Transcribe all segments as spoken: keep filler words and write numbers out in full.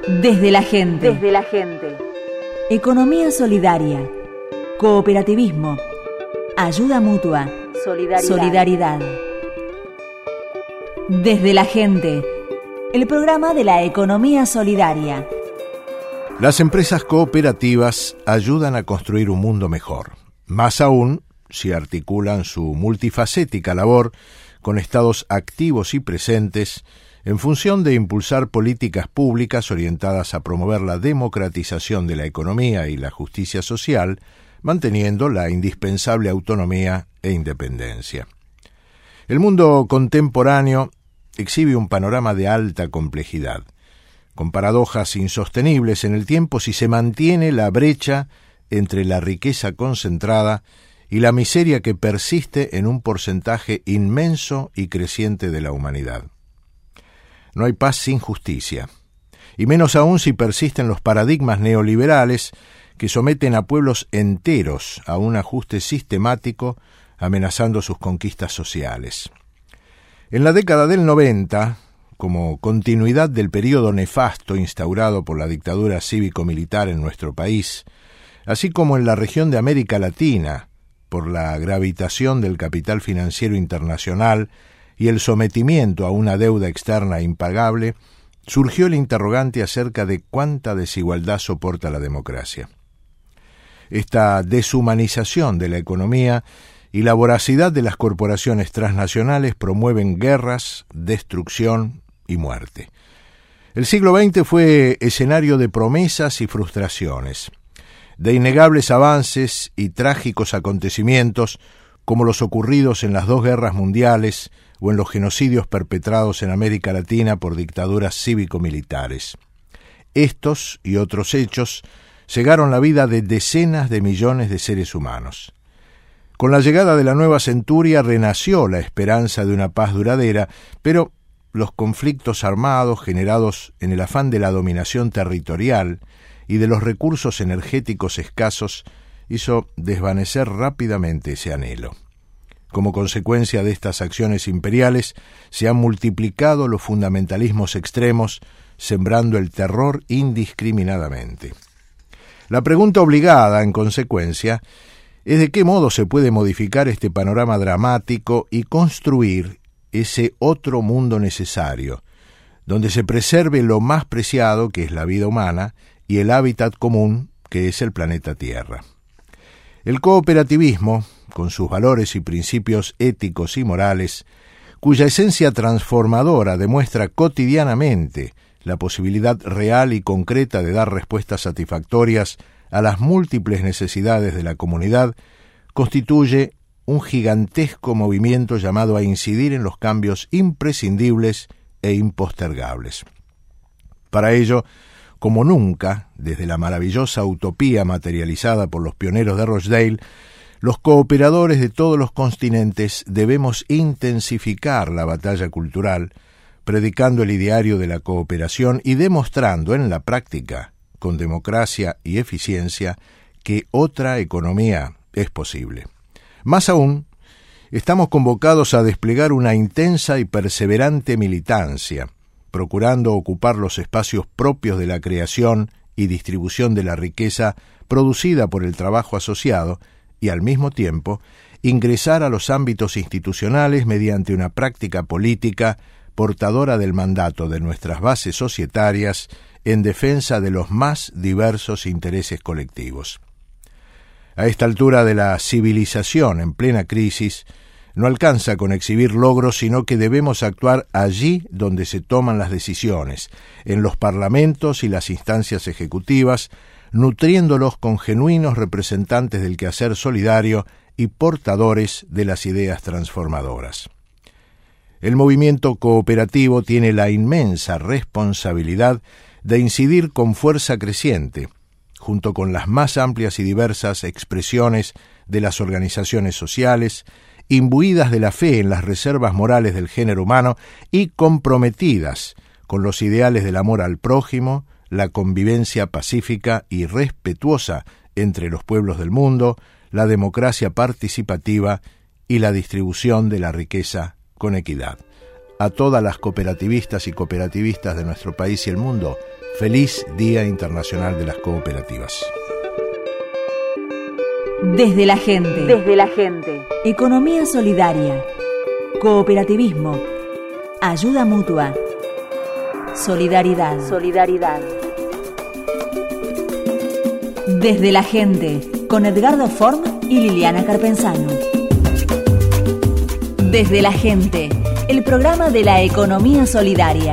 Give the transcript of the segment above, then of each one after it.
Desde la gente. Desde la gente. Economía solidaria. Cooperativismo. Ayuda mutua. Solidaridad. Solidaridad. Desde la gente. El programa de la economía solidaria. Las empresas cooperativas ayudan a construir un mundo mejor. Más aún si articulan su multifacética labor con estados activos y presentes en función de impulsar políticas públicas orientadas a promover la democratización de la economía y la justicia social, manteniendo la indispensable autonomía e independencia. El mundo contemporáneo exhibe un panorama de alta complejidad, con paradojas insostenibles en el tiempo si se mantiene la brecha entre la riqueza concentrada y la miseria que persiste en un porcentaje inmenso y creciente de la humanidad. No hay paz sin justicia, y menos aún si persisten los paradigmas neoliberales que someten a pueblos enteros a un ajuste sistemático, amenazando sus conquistas sociales. En la década del noventa, como continuidad del período nefasto instaurado por la dictadura cívico-militar en nuestro país, así como en la región de América Latina, por la gravitación del capital financiero internacional y el sometimiento a una deuda externa impagable, surgió el interrogante acerca de cuánta desigualdad soporta la democracia. Esta deshumanización de la economía y la voracidad de las corporaciones transnacionales promueven guerras, destrucción y muerte. El siglo veinte fue escenario de promesas y frustraciones, de innegables avances y trágicos acontecimientos como los ocurridos en las dos guerras mundiales o en los genocidios perpetrados en América Latina por dictaduras cívico-militares. Estos y otros hechos cegaron la vida de decenas de millones de seres humanos. Con la llegada de la nueva centuria renació la esperanza de una paz duradera, pero los conflictos armados generados en el afán de la dominación territorial y de los recursos energéticos escasos hizo desvanecer rápidamente ese anhelo. Como consecuencia de estas acciones imperiales, se han multiplicado los fundamentalismos extremos, sembrando el terror indiscriminadamente. La pregunta obligada, en consecuencia, es de qué modo se puede modificar este panorama dramático y construir ese otro mundo necesario, donde se preserve lo más preciado, que es la vida humana, y el hábitat común, que es el planeta Tierra. El cooperativismo, con sus valores y principios éticos y morales, cuya esencia transformadora demuestra cotidianamente la posibilidad real y concreta de dar respuestas satisfactorias a las múltiples necesidades de la comunidad, constituye un gigantesco movimiento llamado a incidir en los cambios imprescindibles e impostergables. Para ello, como nunca, desde la maravillosa utopía materializada por los pioneros de Rochdale, los cooperadores de todos los continentes debemos intensificar la batalla cultural, predicando el ideario de la cooperación y demostrando en la práctica, con democracia y eficiencia, que otra economía es posible. Más aún, estamos convocados a desplegar una intensa y perseverante militancia, procurando ocupar los espacios propios de la creación y distribución de la riqueza producida por el trabajo asociado y, al mismo tiempo, ingresar a los ámbitos institucionales mediante una práctica política portadora del mandato de nuestras bases societarias en defensa de los más diversos intereses colectivos. A esta altura de la civilización en plena crisis, no alcanza con exhibir logros, sino que debemos actuar allí donde se toman las decisiones, en los parlamentos y las instancias ejecutivas, nutriéndolos con genuinos representantes del quehacer solidario y portadores de las ideas transformadoras. El movimiento cooperativo tiene la inmensa responsabilidad de incidir con fuerza creciente, junto con las más amplias y diversas expresiones de las organizaciones sociales, imbuidas de la fe en las reservas morales del género humano y comprometidas con los ideales del amor al prójimo, la convivencia pacífica y respetuosa entre los pueblos del mundo, la democracia participativa y la distribución de la riqueza con equidad. a todas las cooperativistas y cooperativistas de nuestro país y el mundo. Feliz Día Internacional de las Cooperativas. Desde la gente. Desde la gente. Economía solidaria. Cooperativismo. Ayuda mutua. Solidaridad. Solidaridad. Desde la gente. Con Edgardo Form y Liliana Carpenzano. Desde la gente. El programa de la economía solidaria.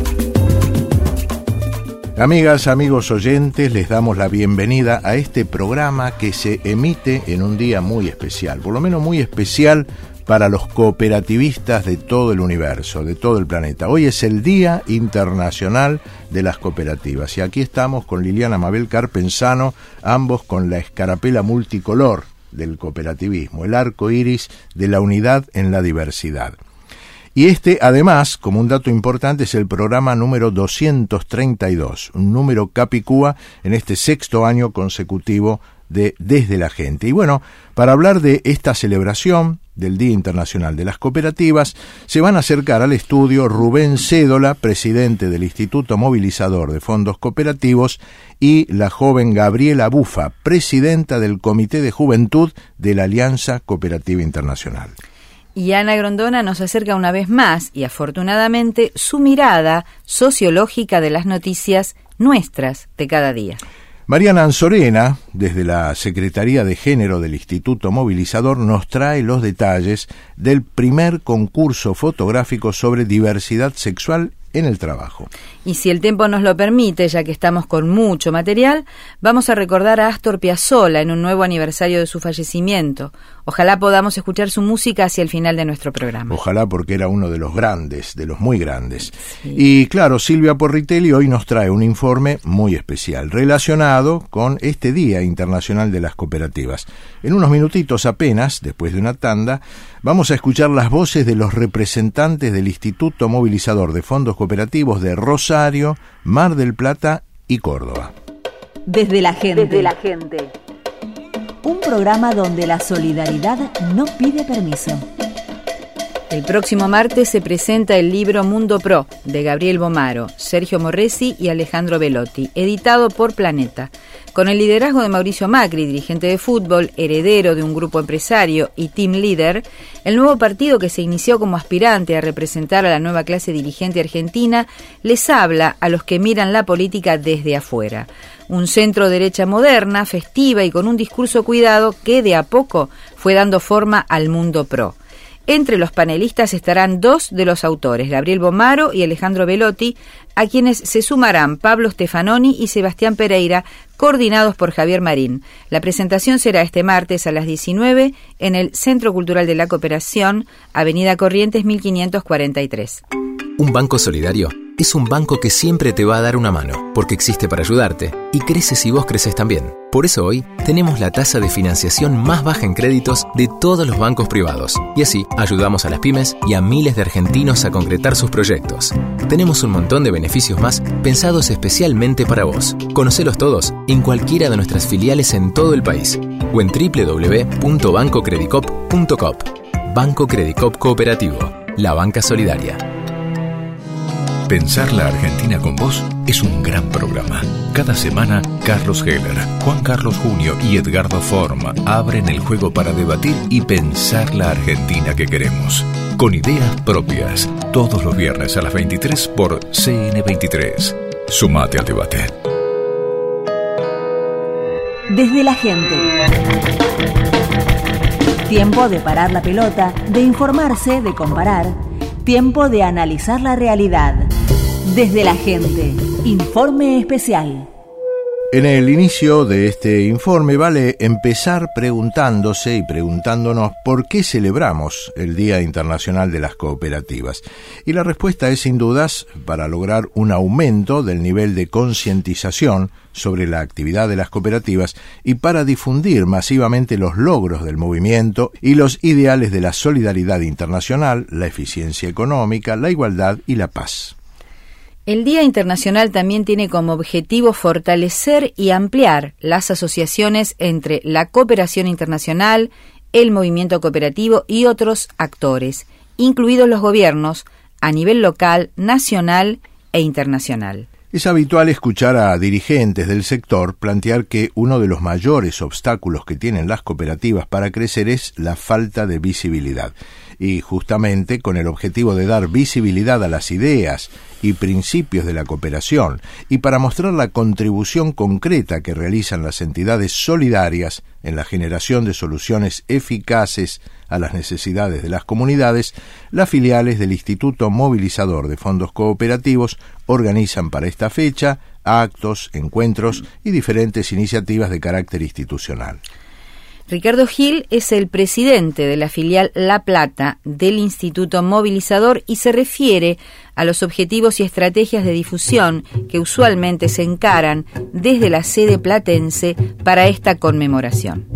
Amigas, amigos oyentes, les damos la bienvenida a este programa que se emite en un día muy especial, por lo menos muy especial para los cooperativistas de todo el universo, de todo el planeta. Hoy es el Día Internacional de las Cooperativas y aquí estamos con Liliana Mabel Carpenzano, ambos con la escarapela multicolor del cooperativismo, el arco iris de la unidad en la diversidad. Y este, además, como un dato importante, es el programa número doscientos treinta y dos, un número capicúa en este sexto año consecutivo de Desde la Gente. Y bueno, para hablar de esta celebración del Día Internacional de las Cooperativas, se van a acercar al estudio Rubén Cédola, presidente del Instituto Movilizador de Fondos Cooperativos, y la joven Gabriela Bufa, presidenta del Comité de Juventud de la Alianza Cooperativa Internacional. Y Ana Grondona nos acerca una vez más, y afortunadamente, su mirada sociológica de las noticias nuestras de cada día. Mariana Anzorena, desde la Secretaría de Género del Instituto Movilizador, nos trae los detalles del primer concurso fotográfico sobre diversidad sexual en el trabajo. Y si el tiempo nos lo permite, ya que estamos con mucho material, vamos a recordar a Astor Piazzolla en un nuevo aniversario de su fallecimiento. Ojalá podamos escuchar su música hacia el final de nuestro programa. Ojalá, porque era uno de los grandes, de los muy grandes. Sí. Y claro, Silvia Porritelli hoy nos trae un informe muy especial relacionado con este Día Internacional de las Cooperativas. En unos minutitos apenas, después de una tanda, vamos a escuchar las voces de los representantes del Instituto Movilizador de Fondos Cooperativos de Rosario, Mar del Plata y Córdoba. Desde la gente. Desde la gente. Un programa donde la solidaridad no pide permiso. El próximo martes se presenta el libro Mundo Pro, de Gabriel Bomaro, Sergio Morresi y Alejandro Belotti, editado por Planeta. Con el liderazgo de Mauricio Macri, dirigente de fútbol, heredero de un grupo empresario y team leader, el nuevo partido que se inició como aspirante a representar a la nueva clase dirigente argentina les habla a los que miran la política desde afuera. Un centro derecha moderna, festiva y con un discurso cuidado que de a poco fue dando forma al Mundo Pro. Entre los panelistas estarán dos de los autores, Gabriel Bomaro y Alejandro Belotti, a quienes se sumarán Pablo Stefanoni y Sebastián Pereira, coordinados por Javier Marín. La presentación será este martes a las diecinueve en el Centro Cultural de la Cooperación, Avenida Corrientes mil quinientos cuarenta y tres. Un banco solidario es un banco que siempre te va a dar una mano, porque existe para ayudarte, y crece si vos creces también. Por eso hoy tenemos la tasa de financiación más baja en créditos de todos los bancos privados, y así ayudamos a las pymes y a miles de argentinos a concretar sus proyectos. Tenemos un montón de beneficios más pensados especialmente para vos. Conocelos todos en cualquiera de nuestras filiales en todo el país, o en doble u doble u doble u punto banco credicop punto com. Banco Credicop Cooperativo, la banca solidaria. Pensar la Argentina con vos es un gran programa. Cada semana, Carlos Heller, Juan Carlos Junio y Edgardo Form abren el juego para debatir y pensar la Argentina que queremos. Con ideas propias, todos los viernes a las veintitrés por C N veintitrés. Sumate al debate. Desde la gente. Tiempo de parar la pelota, de informarse, de comparar. Tiempo de analizar la realidad. Desde la gente. Informe especial. En el inicio de este informe vale empezar preguntándose y preguntándonos por qué celebramos el Día Internacional de las Cooperativas. Y la respuesta es sin dudas para lograr un aumento del nivel de concientización sobre la actividad de las cooperativas y para difundir masivamente los logros del movimiento y los ideales de la solidaridad internacional, la eficiencia económica, la igualdad y la paz. El Día Internacional también tiene como objetivo fortalecer y ampliar las asociaciones entre la cooperación internacional, el movimiento cooperativo y otros actores, incluidos los gobiernos, a nivel local, nacional e internacional. Es habitual escuchar a dirigentes del sector plantear que uno de los mayores obstáculos que tienen las cooperativas para crecer es la falta de visibilidad. Y justamente con el objetivo de dar visibilidad a las ideas y principios de la cooperación y para mostrar la contribución concreta que realizan las entidades solidarias en la generación de soluciones eficaces a las necesidades de las comunidades, las filiales del Instituto Movilizador de Fondos Cooperativos organizan para esta fecha actos, encuentros y diferentes iniciativas de carácter institucional. Ricardo Gil es el presidente de la filial La Plata del Instituto Movilizador y se refiere a los objetivos y estrategias de difusión que usualmente se encaran desde la sede platense para esta conmemoración.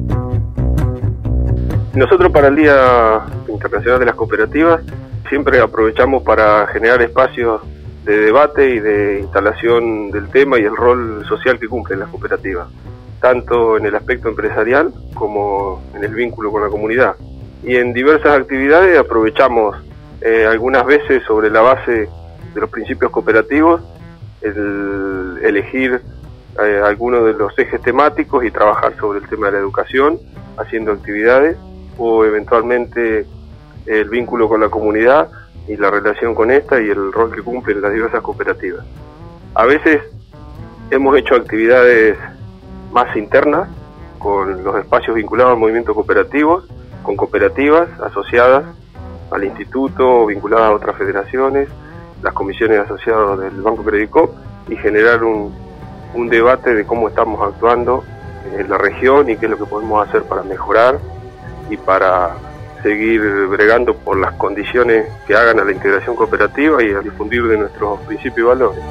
Nosotros para el Día Internacional de las Cooperativas siempre aprovechamos para generar espacios de debate y de instalación del tema y el rol social que cumplen las cooperativas, tanto en el aspecto empresarial como en el vínculo con la comunidad. Y en diversas actividades aprovechamos eh, algunas veces sobre la base de los principios cooperativos el elegir eh, algunos de los ejes temáticos y trabajar sobre el tema de la educación, haciendo actividades, o eventualmente el vínculo con la comunidad y la relación con esta y el rol que cumplen las diversas cooperativas. A veces hemos hecho actividades más internas, con los espacios vinculados al movimiento cooperativo, con cooperativas asociadas al instituto, vinculadas a otras federaciones, las comisiones asociadas del Banco Credicop, y generar un, un debate de cómo estamos actuando en la región y qué es lo que podemos hacer para mejorar y para seguir bregando por las condiciones que hagan a la integración cooperativa y a difundir de nuestros principios y valores.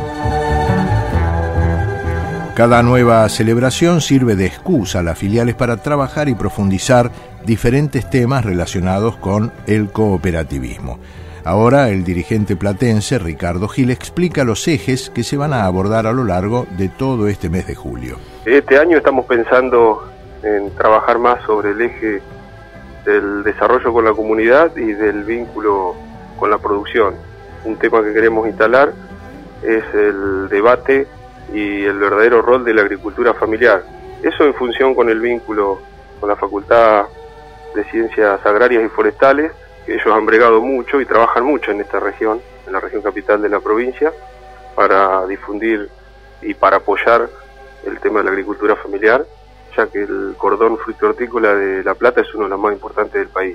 Cada nueva celebración sirve de excusa a las filiales para trabajar y profundizar diferentes temas relacionados con el cooperativismo. Ahora el dirigente platense Ricardo Gil explica los ejes que se van a abordar a lo largo de todo este mes de julio. Este año estamos pensando en trabajar más sobre el eje del desarrollo con la comunidad y del vínculo con la producción. Un tema que queremos instalar es el debate y el verdadero rol de la agricultura familiar. Eso en función con el vínculo con la Facultad de Ciencias Agrarias y Forestales, que ellos han bregado mucho y trabajan mucho en esta región, en la región capital de la provincia, para difundir y para apoyar el tema de la agricultura familiar, ya que el cordón fruto-hortícola de La Plata es uno de los más importantes del país.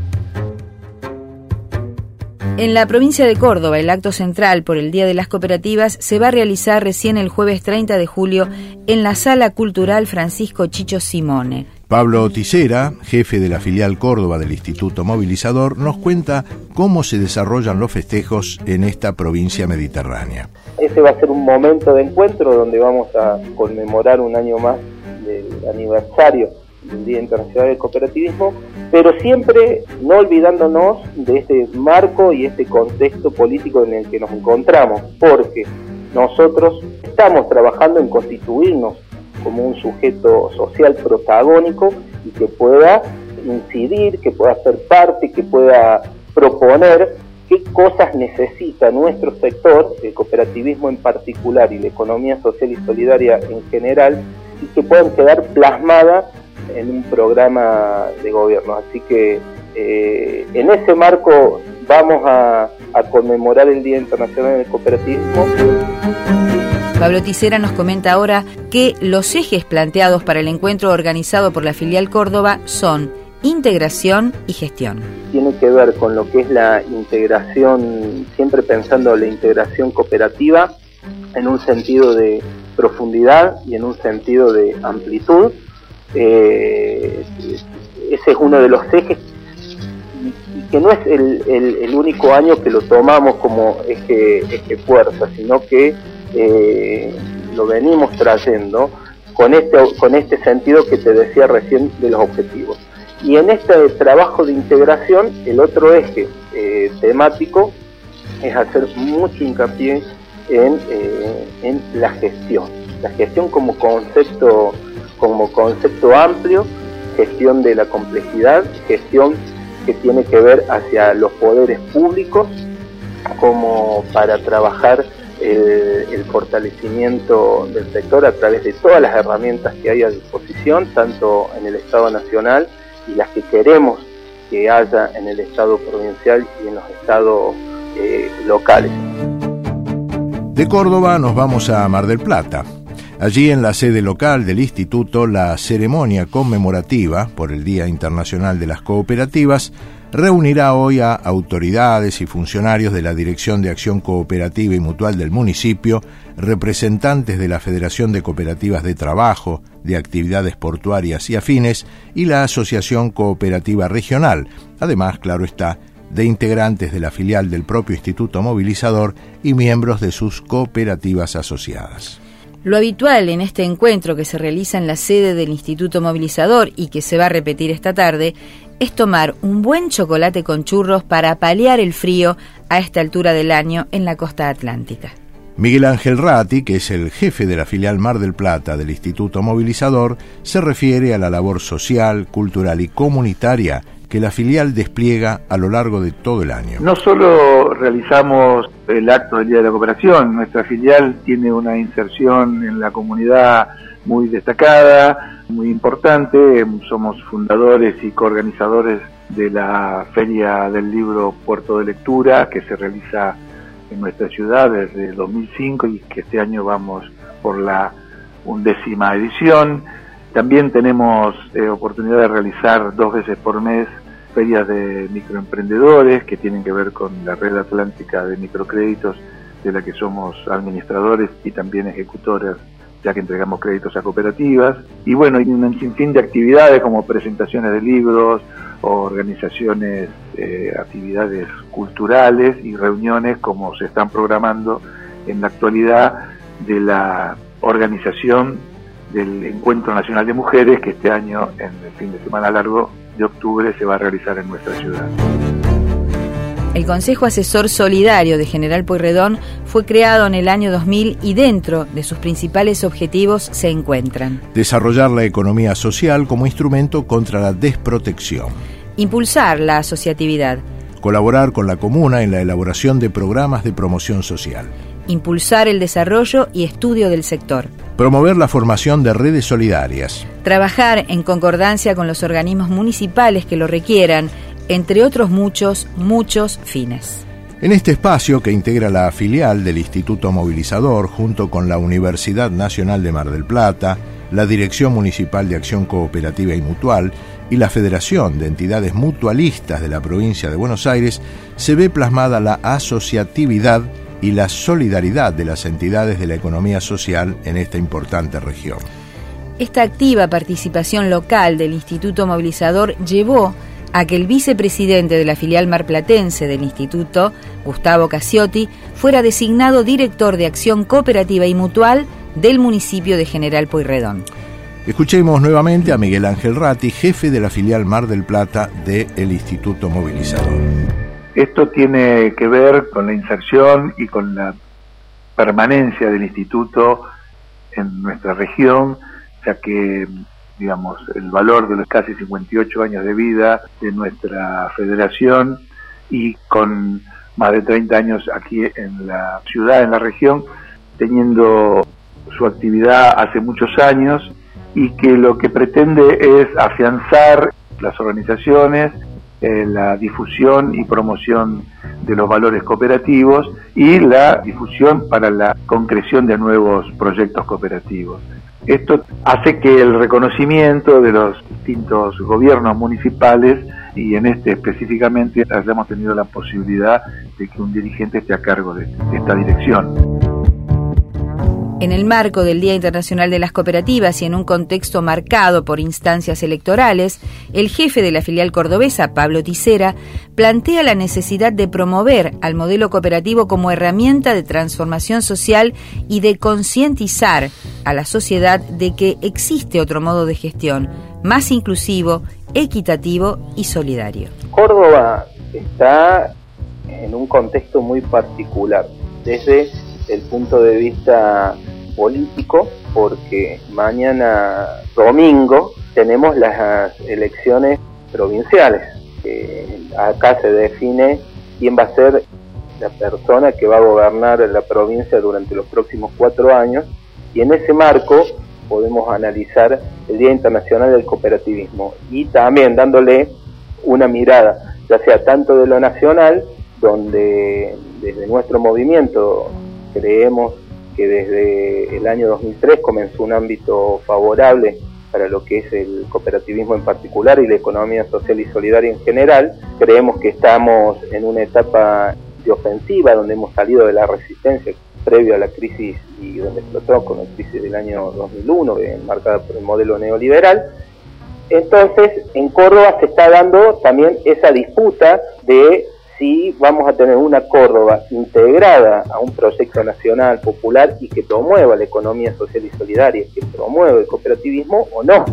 En la provincia de Córdoba, el acto central por el Día de las Cooperativas se va a realizar recién el jueves treinta de julio en la Sala Cultural Francisco Chicho Simone. Pablo Tisera, jefe de la filial Córdoba del Instituto Movilizador, nos cuenta cómo se desarrollan los festejos en esta provincia mediterránea. Ese va a ser un momento de encuentro donde vamos a conmemorar un año más del aniversario del Día Internacional del Cooperativismo, pero siempre no olvidándonos de este marco y este contexto político en el que nos encontramos, porque nosotros estamos trabajando en constituirnos como un sujeto social protagónico y que pueda incidir, que pueda ser parte, que pueda proponer qué cosas necesita nuestro sector, el cooperativismo en particular y la economía social y solidaria en general, y que puedan quedar plasmadas en un programa de gobierno. Así que eh, en ese marco vamos a, a conmemorar el Día Internacional del Cooperativismo. Pablo Tisera nos comenta ahora que los ejes planteados para el encuentro organizado por la filial Córdoba son integración y gestión. Tiene que ver con lo que es la integración, siempre pensando en la integración cooperativa en un sentido de profundidad y en un sentido de amplitud. Eh, ese es uno de los ejes y que no es el, el, el único año que lo tomamos como eje, eje fuerza, sino que eh, lo venimos trayendo con este, con este sentido que te decía recién de los objetivos. Y en este trabajo de integración, el otro eje eh, temático es hacer mucho hincapié en, eh, en la gestión. La gestión como concepto, como concepto amplio, gestión de la complejidad, gestión que tiene que ver hacia los poderes públicos, como para trabajar el, el fortalecimiento del sector a través de todas las herramientas que hay a disposición, tanto en el Estado Nacional y las que queremos que haya en el Estado provincial y en los estados eh, locales. De Córdoba nos vamos a Mar del Plata. Allí, en la sede local del instituto, la ceremonia conmemorativa por el Día Internacional de las Cooperativas reunirá hoy a autoridades y funcionarios de la Dirección de Acción Cooperativa y Mutual del municipio, representantes de la Federación de Cooperativas de Trabajo, de Actividades Portuarias y Afines y la Asociación Cooperativa Regional, además, claro está, de integrantes de la filial del propio Instituto Movilizador y miembros de sus cooperativas asociadas. Lo habitual en este encuentro que se realiza en la sede del Instituto Movilizador y que se va a repetir esta tarde es tomar un buen chocolate con churros para paliar el frío a esta altura del año en la costa atlántica. Miguel Ángel Ratti, que es el jefe de la filial Mar del Plata del Instituto Movilizador, se refiere a la labor social, cultural y comunitaria que la filial despliega a lo largo de todo el año. No solo realizamos el acto del Día de la Cooperación, nuestra filial tiene una inserción en la comunidad muy destacada, muy importante. Somos fundadores y coorganizadores de la Feria del Libro Puerto de Lectura, que se realiza en nuestra ciudad desde dos mil cinco y que este año vamos por la undécima edición. También tenemos eh, oportunidad de realizar dos veces por mes ferias de microemprendedores que tienen que ver con la red atlántica de microcréditos de la que somos administradores y también ejecutores, ya que entregamos créditos a cooperativas. Y bueno, hay un sinfín de actividades como presentaciones de libros, organizaciones, eh, actividades culturales y reuniones como se están programando en la actualidad de la organización del Encuentro Nacional de Mujeres, que este año, en el fin de semana largo de octubre, se va a realizar en nuestra ciudad. El Consejo Asesor Solidario de General Pueyrredón fue creado en el año dos mil y dentro de sus principales objetivos se encuentran: desarrollar la economía social como instrumento contra la desprotección, impulsar la asociatividad, colaborar con la comuna en la elaboración de programas de promoción social, impulsar el desarrollo y estudio del sector, promover la formación de redes solidarias, trabajar en concordancia con los organismos municipales que lo requieran, entre otros muchos, muchos fines. En este espacio, que integra la filial del Instituto Movilizador junto con la Universidad Nacional de Mar del Plata, la Dirección Municipal de Acción Cooperativa y Mutual y la Federación de Entidades Mutualistas de la provincia de Buenos Aires, se ve plasmada la asociatividad y la solidaridad de las entidades de la economía social en esta importante región. Esta activa participación local del Instituto Movilizador llevó a que el vicepresidente de la filial marplatense del instituto, Gustavo Casiotti, fuera designado director de Acción Cooperativa y Mutual del municipio de General Pueyrredón. Escuchemos nuevamente a Miguel Ángel Ratti, jefe de la filial Mar del Plata del Instituto Movilizador. Esto tiene que ver con la inserción y con la permanencia del instituto en nuestra región, ya que, digamos, el valor de los casi cincuenta y ocho años de vida de nuestra federación y con más de treinta años aquí en la ciudad, en la región, teniendo su actividad hace muchos años y que lo que pretende es afianzar las organizaciones, eh, la difusión y promoción de los valores cooperativos y la difusión para la concreción de nuevos proyectos cooperativos. Esto hace que el reconocimiento de los distintos gobiernos municipales y en este específicamente hayamos tenido la posibilidad de que un dirigente esté a cargo de, de esta dirección. En el marco del Día Internacional de las Cooperativas y en un contexto marcado por instancias electorales, el jefe de la filial cordobesa, Pablo Tisera, plantea la necesidad de promover al modelo cooperativo como herramienta de transformación social y de concientizar a la sociedad de que existe otro modo de gestión, más inclusivo, equitativo y solidario. Córdoba está en un contexto muy particular, desde el punto de vista político, porque mañana domingo tenemos las elecciones provinciales. Eh, acá se define quién va a ser la persona que va a gobernar la provincia durante los próximos cuatro años, y en ese marco podemos analizar el Día Internacional del Cooperativismo y también dándole una mirada, ya sea tanto de lo nacional, donde desde nuestro movimiento creemos que desde el año dos mil tres comenzó un ámbito favorable para lo que es el cooperativismo en particular y la economía social y solidaria en general. Creemos que estamos en una etapa de ofensiva, donde hemos salido de la resistencia previo a la crisis y donde explotó con la crisis del año dos mil uno, marcada por el modelo neoliberal. Entonces, en Córdoba se está dando también esa disputa de si vamos a tener una Córdoba integrada a un proyecto nacional, popular y que promueva la economía social y solidaria, que promueva el cooperativismo o no.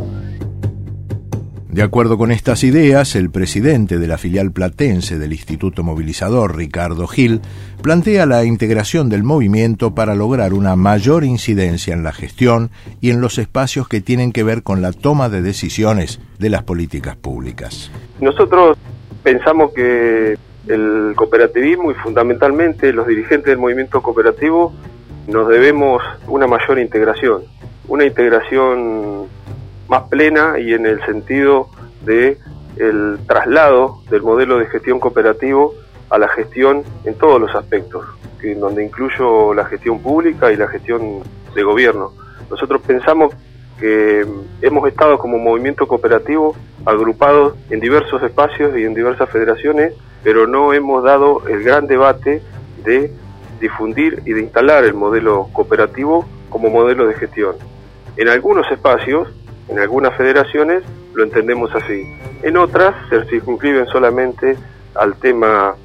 De acuerdo con estas ideas, el presidente de la filial platense del Instituto Movilizador, Ricardo Gil, plantea la integración del movimiento para lograr una mayor incidencia en la gestión y en los espacios que tienen que ver con la toma de decisiones de las políticas públicas. Nosotros pensamos que el cooperativismo y fundamentalmente los dirigentes del movimiento cooperativo nos debemos una mayor integración, una integración más plena y en el sentido de el traslado del modelo de gestión cooperativo a la gestión en todos los aspectos, que, donde incluyo la gestión pública y la gestión de gobierno. Nosotros pensamos que hemos estado como movimiento cooperativo agrupados en diversos espacios y en diversas federaciones, pero no hemos dado el gran debate de difundir y de instalar el modelo cooperativo como modelo de gestión. En algunos espacios, en algunas federaciones, lo entendemos así. En otras se circunscriben solamente al tema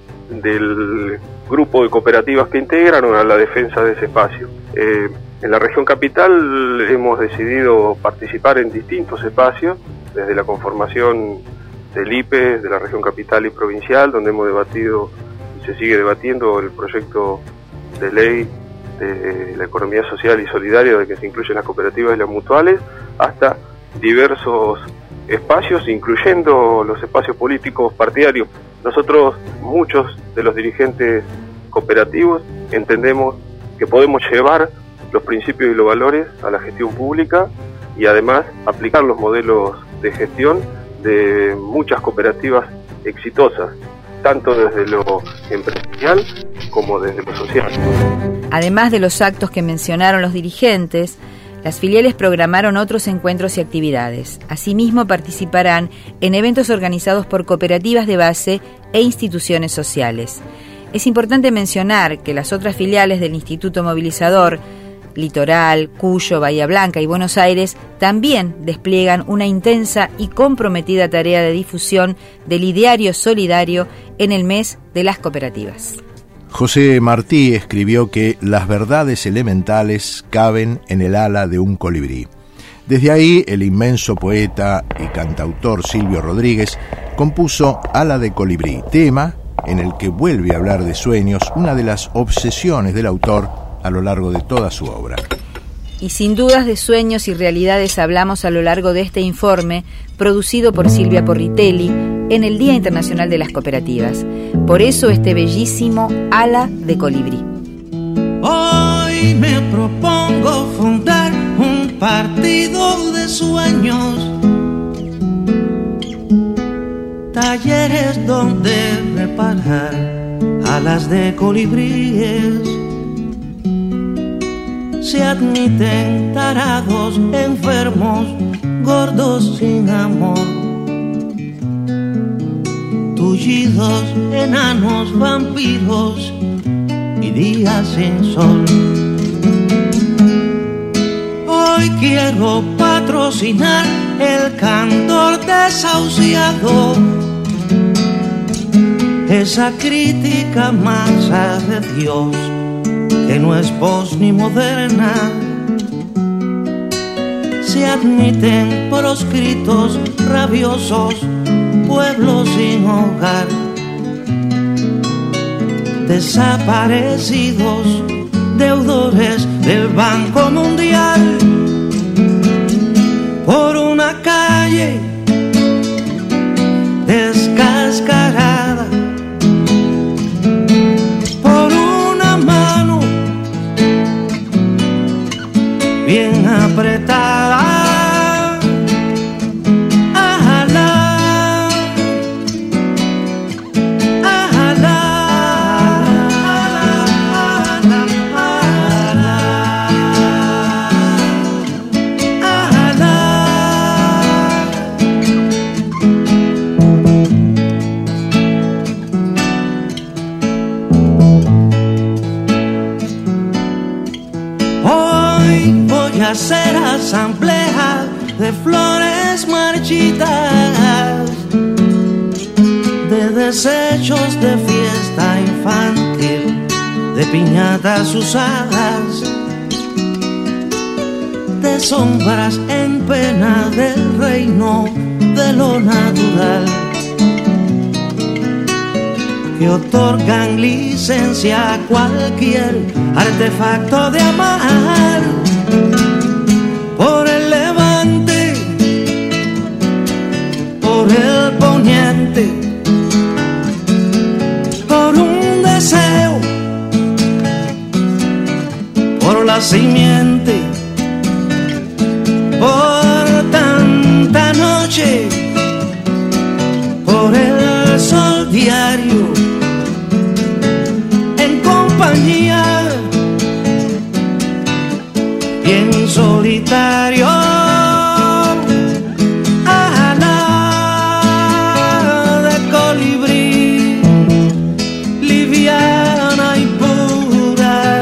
del grupo de cooperativas que integran o a la defensa de ese espacio. Eh, en la región capital hemos decidido participar en distintos espacios, desde la conformación del I P E S de la región capital y provincial, donde hemos debatido y se sigue debatiendo el proyecto de ley de la economía social y solidaria, de que se incluyen las cooperativas y las mutuales, hasta diversos espacios, incluyendo los espacios políticos partidarios. Nosotros, muchos de los dirigentes cooperativos, entendemos que podemos llevar los principios y los valores a la gestión pública y además aplicar los modelos de gestión de muchas cooperativas exitosas, tanto desde lo empresarial como desde lo social. Además de los actos que mencionaron los dirigentes, las filiales programaron otros encuentros y actividades. Asimismo, participarán en eventos organizados por cooperativas de base e instituciones sociales. Es importante mencionar que las otras filiales del Instituto Movilizador, Litoral, Cuyo, Bahía Blanca y Buenos Aires, también despliegan una intensa y comprometida tarea de difusión del ideario solidario en el mes de las cooperativas. José Martí escribió que las verdades elementales caben en el ala de un colibrí. Desde ahí, el inmenso poeta y cantautor Silvio Rodríguez compuso Ala de Colibrí, tema en el que vuelve a hablar de sueños, una de las obsesiones del autor a lo largo de toda su obra. Y sin dudas de sueños y realidades hablamos a lo largo de este informe producido por Silvia Porritelli en el Día Internacional de las Cooperativas. Por eso este bellísimo Ala de Colibrí. Hoy me propongo fundar un partido de sueños, talleres donde reparar alas de colibríes. Se admiten tarados, enfermos, gordos sin amor, tullidos, enanos, vampiros y días sin sol. Hoy quiero patrocinar el cantor desahuciado, esa crítica masa de Dios que no es pos ni moderna. Se admiten proscritos rabiosos, pueblos sin hogar, desaparecidos, deudores del Banco Mundial. Por una calle descascarada, por bien apretada. Hacer asamblea de flores marchitas, de desechos de fiesta infantil, de piñatas usadas, de sombras en pena del reino de lo natural, que otorgan licencia a cualquier artefacto de amar. Por el levante, por el poniente, por un deseo, por la simiente, por tanta noche, por el sol diario, en compañía y en solitario. Ala de colibrí, liviana y pura.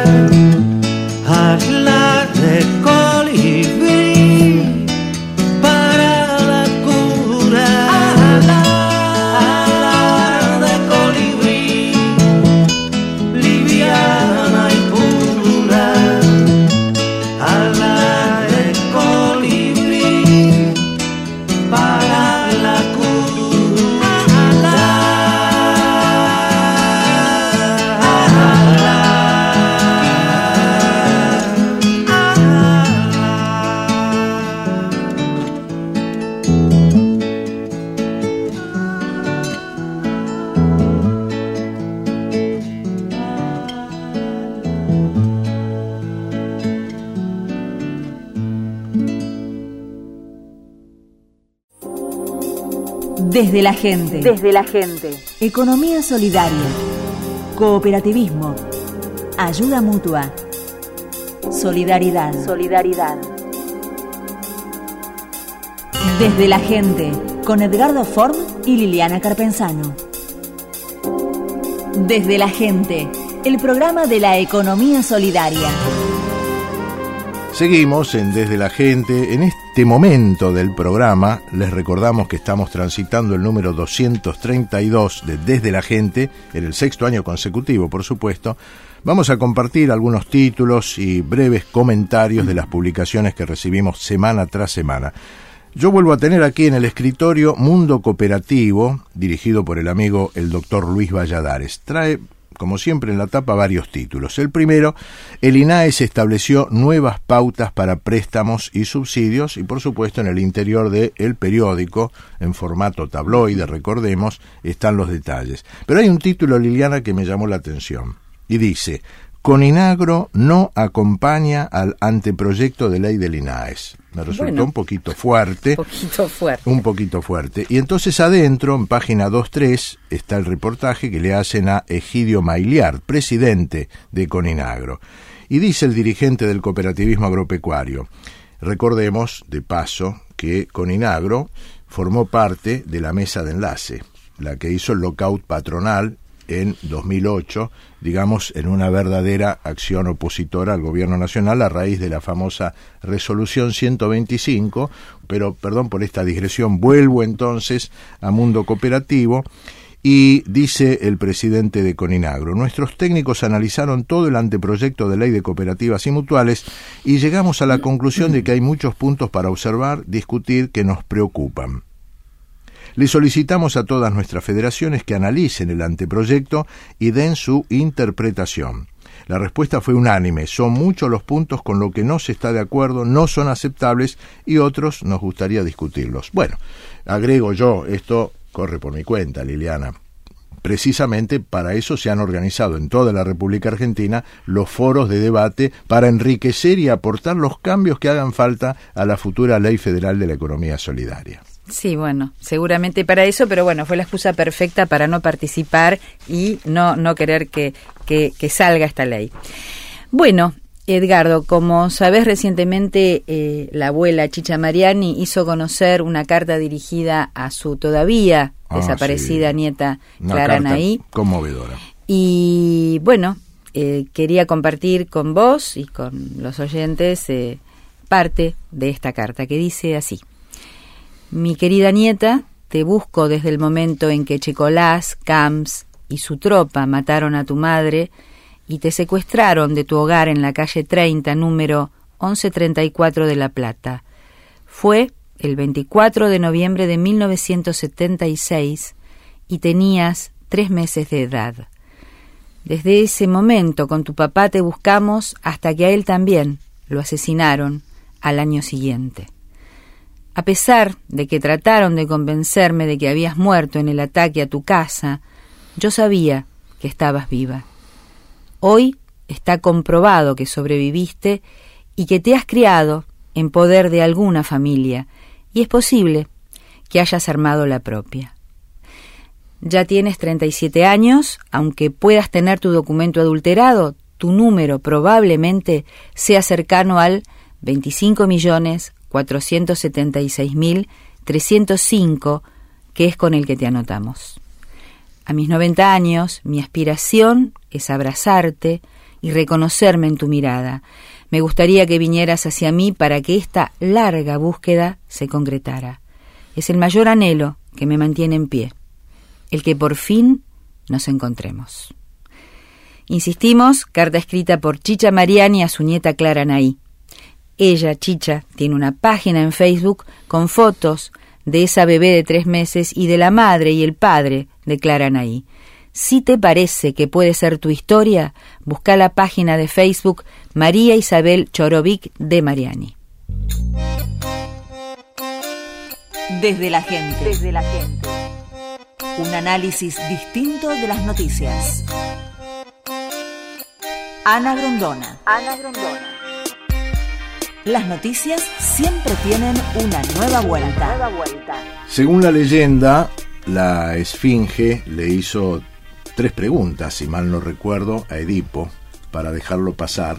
Ala de colibrí para la cura. Ala, ala de colibrí, liviana y pura. Ala de colibrí para la cura. Desde la gente. Desde la gente. Economía solidaria. Cooperativismo. Ayuda mutua. Solidaridad. Solidaridad. Desde la gente. Con Edgardo Form y Liliana Carpenzano. Desde la gente. El programa de la economía solidaria. Seguimos en Desde la Gente. En este momento del programa les recordamos que estamos transitando el número doscientos treinta y dos de Desde la Gente, en el sexto año consecutivo, por supuesto. Vamos a compartir algunos títulos y breves comentarios de las publicaciones que recibimos semana tras semana. Yo vuelvo a tener aquí en el escritorio Mundo Cooperativo, dirigido por el amigo el doctor Luis Valladares. Trae, como siempre, en la tapa varios títulos. El primero, el INAES estableció nuevas pautas para préstamos y subsidios, y por supuesto en el interior del periódico, en formato tabloide, recordemos, están los detalles. Pero hay un título, Liliana, que me llamó la atención, y dice: Coninagro no acompaña al anteproyecto de ley del INAES. Me resultó bueno, un poquito fuerte. Un poquito fuerte. Un poquito fuerte. Y entonces adentro, en página dos tres, está el reportaje que le hacen a Egidio Mailiard, presidente de Coninagro. Y dice el dirigente del cooperativismo agropecuario: recordemos, de paso, que Coninagro formó parte de la mesa de enlace, la que hizo el lockout patronal en dos mil ocho, digamos, en una verdadera acción opositora al gobierno nacional a raíz de la famosa resolución ciento veinticinco, pero perdón por esta digresión, vuelvo entonces a Mundo Cooperativo, y dice el presidente de Coninagro: nuestros técnicos analizaron todo el anteproyecto de ley de cooperativas y mutuales y llegamos a la conclusión de que hay muchos puntos para observar, discutir, que nos preocupan. Le solicitamos a todas nuestras federaciones que analicen el anteproyecto y den su interpretación. La respuesta fue unánime: son muchos los puntos con los que no se está de acuerdo, no son aceptables y otros nos gustaría discutirlos. Bueno, agrego yo, esto corre por mi cuenta, Liliana, precisamente para eso se han organizado en toda la República Argentina los foros de debate para enriquecer y aportar los cambios que hagan falta a la futura Ley Federal de la Economía Solidaria. Sí, bueno, seguramente para eso, pero bueno, fue la excusa perfecta para no participar y no, no querer que, que, que salga esta ley. Bueno, Edgardo, como sabés, recientemente eh, la abuela Chicha Mariani hizo conocer una carta dirigida a su todavía ah, desaparecida sí. nieta una Clara carta Anaí. Conmovedora. Y bueno, eh, quería compartir con vos y con los oyentes eh, parte de esta carta que dice así. Mi querida nieta, te busco desde el momento en que Checolás, Camps y su tropa mataron a tu madre y te secuestraron de tu hogar en la calle treinta, número once treinta y cuatro de La Plata. Fue el veinticuatro de noviembre de mil novecientos setenta y seis y tenías tres meses de edad. Desde ese momento con tu papá te buscamos hasta que a él también lo asesinaron al año siguiente. A pesar de que trataron de convencerme de que habías muerto en el ataque a tu casa, yo sabía que estabas viva. Hoy está comprobado que sobreviviste y que te has criado en poder de alguna familia, y es posible que hayas armado la propia. Ya tienes treinta y siete años, aunque puedas tener tu documento adulterado, tu número probablemente sea cercano al veinticinco millones cuatrocientos setenta y seis mil trescientos cinco, que es con el que te anotamos. A mis noventa años, mi aspiración es abrazarte y reconocerme en tu mirada. Me gustaría que vinieras hacia mí para que esta larga búsqueda se concretara. Es el mayor anhelo que me mantiene en pie, el que por fin nos encontremos. Insistimos, carta escrita por Chicha Mariani a su nieta Clara Anaí. Ella, Chicha, tiene una página en Facebook con fotos de esa bebé de tres meses y de la madre y el padre de Clara Anaí. Si te parece que puede ser tu historia, busca la página de Facebook María Isabel Chorovic de Mariani. Desde la gente. Desde la gente. Un análisis distinto de las noticias. Ana Grondona. Ana Grondona. Las noticias siempre tienen una nueva vuelta. Nueva vuelta. Según la leyenda, la Esfinge le hizo tres preguntas, si mal no recuerdo, a Edipo para dejarlo pasar,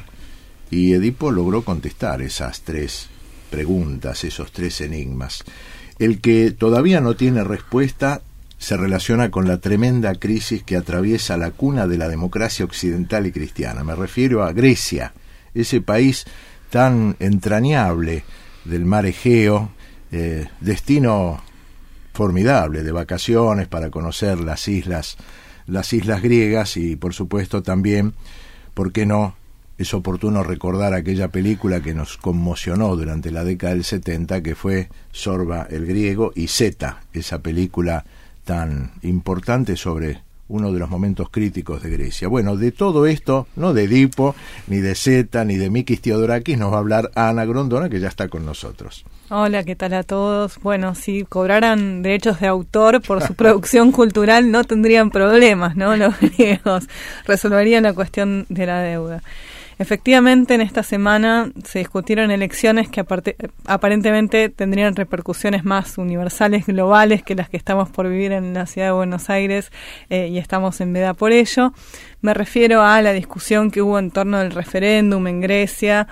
y Edipo logró contestar esas tres preguntas, esos tres enigmas. El que todavía no tiene respuesta se relaciona con la tremenda crisis que atraviesa la cuna de la democracia occidental y cristiana. Me refiero a Grecia, ese país tan entrañable del mar Egeo, eh, destino formidable de vacaciones para conocer las islas, las islas griegas, y por supuesto también, ¿por qué no?, es oportuno recordar aquella película que nos conmocionó durante la década del setenta, que fue Sorba el griego y Zeta, esa película tan importante sobre uno de los momentos críticos de Grecia. Bueno, de todo esto, no de Edipo, ni de Zeta, ni de Mikis Theodorakis, nos va a hablar Ana Grondona, que ya está con nosotros. Hola, ¿qué tal a todos? Bueno, si cobraran derechos de autor por su producción cultural, no tendrían problemas, ¿no? Los griegos resolverían la cuestión de la deuda. Efectivamente, en esta semana se discutieron elecciones que aparte, aparentemente tendrían repercusiones más universales, globales, que las que estamos por vivir en la ciudad de Buenos Aires, eh, y estamos en veda por ello. Me refiero a la discusión que hubo en torno al referéndum en Grecia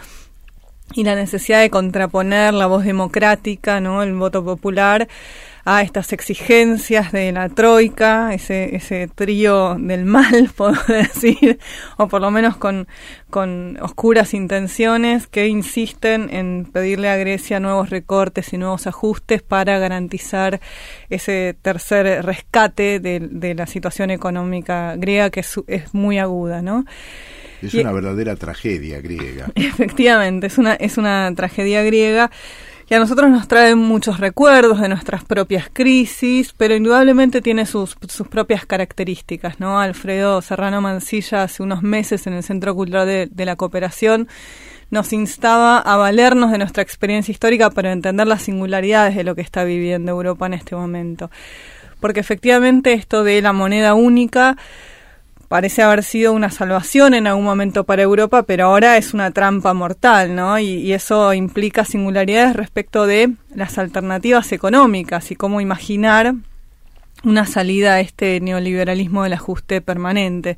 y la necesidad de contraponer la voz democrática, ¿no?, el voto popular, a estas exigencias de la troika, ese ese trío del mal, puedo decir, o por lo menos con, con oscuras intenciones, que insisten en pedirle a Grecia nuevos recortes y nuevos ajustes para garantizar ese tercer rescate de, de la situación económica griega, que es, es muy aguda, ¿no? Es una verdadera tragedia griega. Efectivamente, es una, es una tragedia griega que a nosotros nos trae muchos recuerdos de nuestras propias crisis, pero indudablemente tiene sus, sus propias características, ¿no? Alfredo Serrano Mansilla, hace unos meses en el Centro Cultural de, de la Cooperación, nos instaba a valernos de nuestra experiencia histórica para entender las singularidades de lo que está viviendo Europa en este momento. porque efectivamente esto de la moneda única parece haber sido una salvación en algún momento para Europa, pero ahora es una trampa mortal, ¿no? Y, y eso implica singularidades respecto de las alternativas económicas y cómo imaginar una salida a este neoliberalismo del ajuste permanente.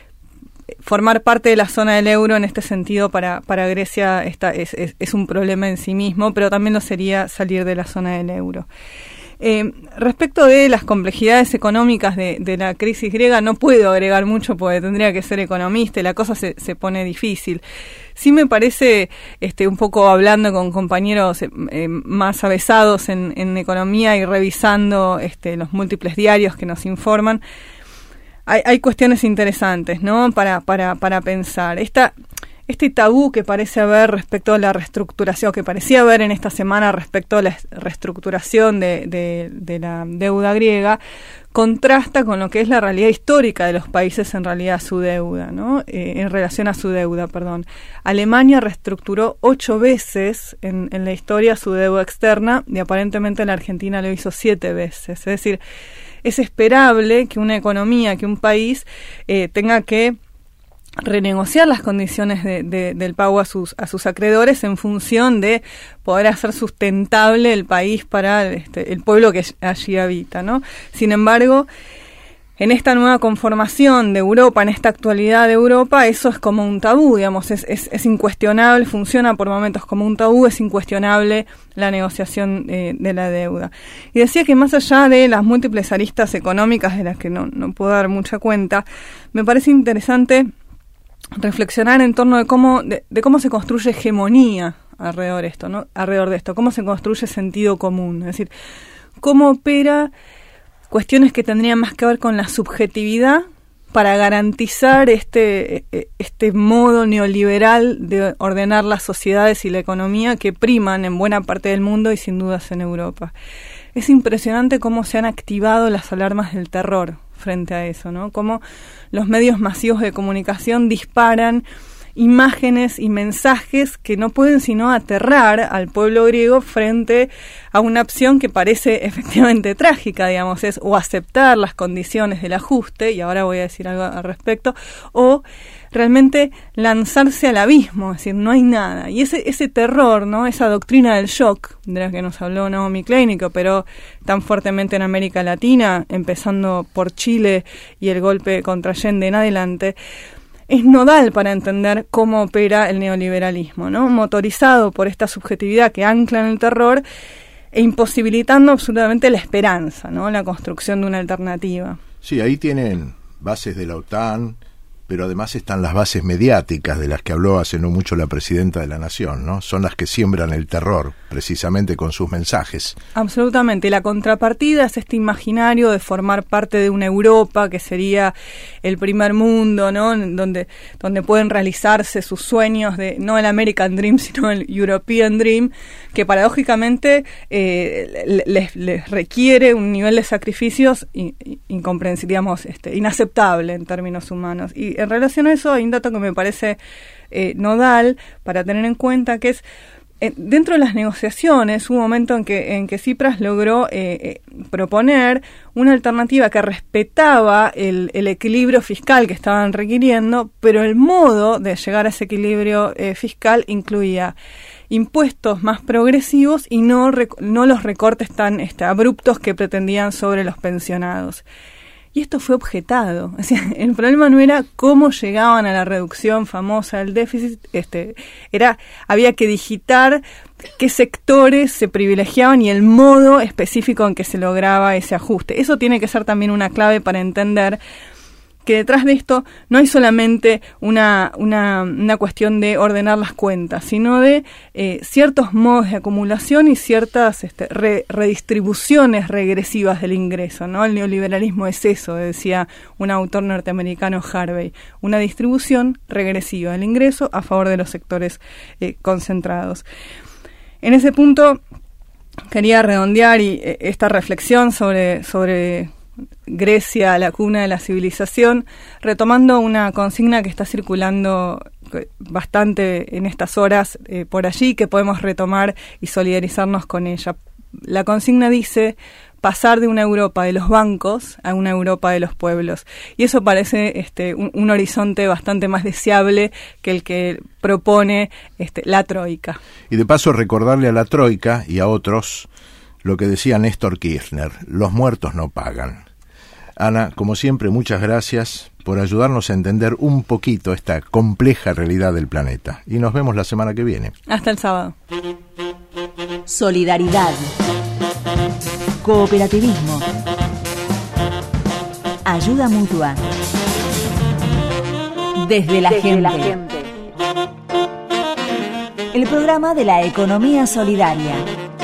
Formar parte de la zona del euro en este sentido para, para Grecia está, es, es, es un problema en sí mismo, pero también lo sería salir de la zona del euro. Eh, respecto de las complejidades económicas de, de la crisis griega, no puedo agregar mucho porque tendría que ser economista y la cosa se, se pone difícil. Sí me parece, este, un poco hablando con compañeros eh, más avesados en, en economía y revisando este, los múltiples diarios que nos informan, hay, hay cuestiones interesantes, ¿no? Para, para, para pensar. Esta... Este tabú que parece haber respecto a la reestructuración, que parecía haber en esta semana respecto a la reestructuración de, de, de la deuda griega, contrasta con lo que es la realidad histórica de los países en realidad su deuda, ¿no? Eh, en relación a su deuda, perdón. Alemania reestructuró ocho veces en, en la historia su deuda externa y aparentemente la Argentina lo hizo siete veces. Es decir, es esperable que una economía, que un país eh, tenga que renegociar las condiciones de, de, del pago a sus a sus acreedores en función de poder hacer sustentable el país para este, el pueblo que allí habita, ¿no? Sin embargo, en esta nueva conformación de Europa, en esta actualidad de Europa, eso es como un tabú, digamos, es, es, es incuestionable, funciona por momentos como un tabú, es incuestionable la negociación eh, de la deuda. Y decía que más allá de las múltiples aristas económicas de las que no, no puedo dar mucha cuenta, me parece interesante reflexionar en torno de cómo de, de cómo se construye hegemonía alrededor de esto, ¿no? Alrededor de esto, cómo se construye sentido común, es decir, cómo opera cuestiones que tendrían más que ver con la subjetividad para garantizar este este modo neoliberal de ordenar las sociedades y la economía que priman en buena parte del mundo y sin dudas en Europa. Es impresionante cómo se han activado las alarmas del terror frente a eso, ¿no? Cómo los medios masivos de comunicación disparan imágenes y mensajes que no pueden sino aterrar al pueblo griego frente a una opción que parece efectivamente trágica, digamos, es o aceptar las condiciones del ajuste, y ahora voy a decir algo al respecto, o realmente lanzarse al abismo, es decir, no hay nada. Y ese ese terror, ¿no? Esa doctrina del shock, de la que nos habló Naomi Klein, que operó tan fuertemente en América Latina, empezando por Chile y el golpe contra Allende en adelante, es nodal para entender cómo opera el neoliberalismo, ¿no? Motorizado por esta subjetividad que ancla en el terror e imposibilitando absolutamente la esperanza, ¿no? La construcción de una alternativa. Sí, ahí tienen bases de la OTAN, pero además están las bases mediáticas de las que habló hace no mucho la presidenta de la Nación, ¿no? Son las que siembran el terror, precisamente con sus mensajes. Absolutamente. La contrapartida es este imaginario de formar parte de una Europa que sería el primer mundo, ¿no? Donde, donde pueden realizarse sus sueños de, no el American Dream, sino el European Dream, que paradójicamente eh, les, les requiere un nivel de sacrificios incomprensible, digamos, este, inaceptable en términos humanos. Y en relación a eso hay un dato que me parece eh, nodal para tener en cuenta, que es eh, dentro de las negociaciones hubo un momento en que en que Tsipras logró eh, eh, proponer una alternativa que respetaba el, el equilibrio fiscal que estaban requiriendo, pero el modo de llegar a ese equilibrio eh, fiscal incluía impuestos más progresivos y no, rec- no los recortes tan este, abruptos que pretendían sobre los pensionados. Y esto fue objetado. O sea, el problema no era cómo llegaban a la reducción famosa del déficit, este, era, había que digitar qué sectores se privilegiaban y el modo específico en que se lograba ese ajuste. Eso tiene que ser también una clave para entender que detrás de esto no hay solamente una, una, una cuestión de ordenar las cuentas, sino de eh, ciertos modos de acumulación y ciertas este, re, redistribuciones regresivas del ingreso, ¿no? El neoliberalismo es eso, decía un autor norteamericano, Harvey, una distribución regresiva del ingreso a favor de los sectores eh, concentrados. En ese punto quería redondear y, eh, esta reflexión sobre... sobre Grecia, la cuna de la civilización, retomando una consigna que está circulando bastante en estas horas eh, por allí, que podemos retomar y solidarizarnos con ella. La consigna dice: pasar de una Europa de los bancos a una Europa de los pueblos. Y eso parece este, un, un horizonte bastante más deseable que el que propone este, la Troika. Y de paso recordarle a la Troika y a otros lo que decía Néstor Kirchner: los muertos no pagan. Ana, como siempre, muchas gracias por ayudarnos a entender un poquito esta compleja realidad del planeta. Y nos vemos la semana que viene. Hasta el sábado. Solidaridad. Cooperativismo. Ayuda mutua. Desde la, Desde gente. la gente. El programa de la economía solidaria.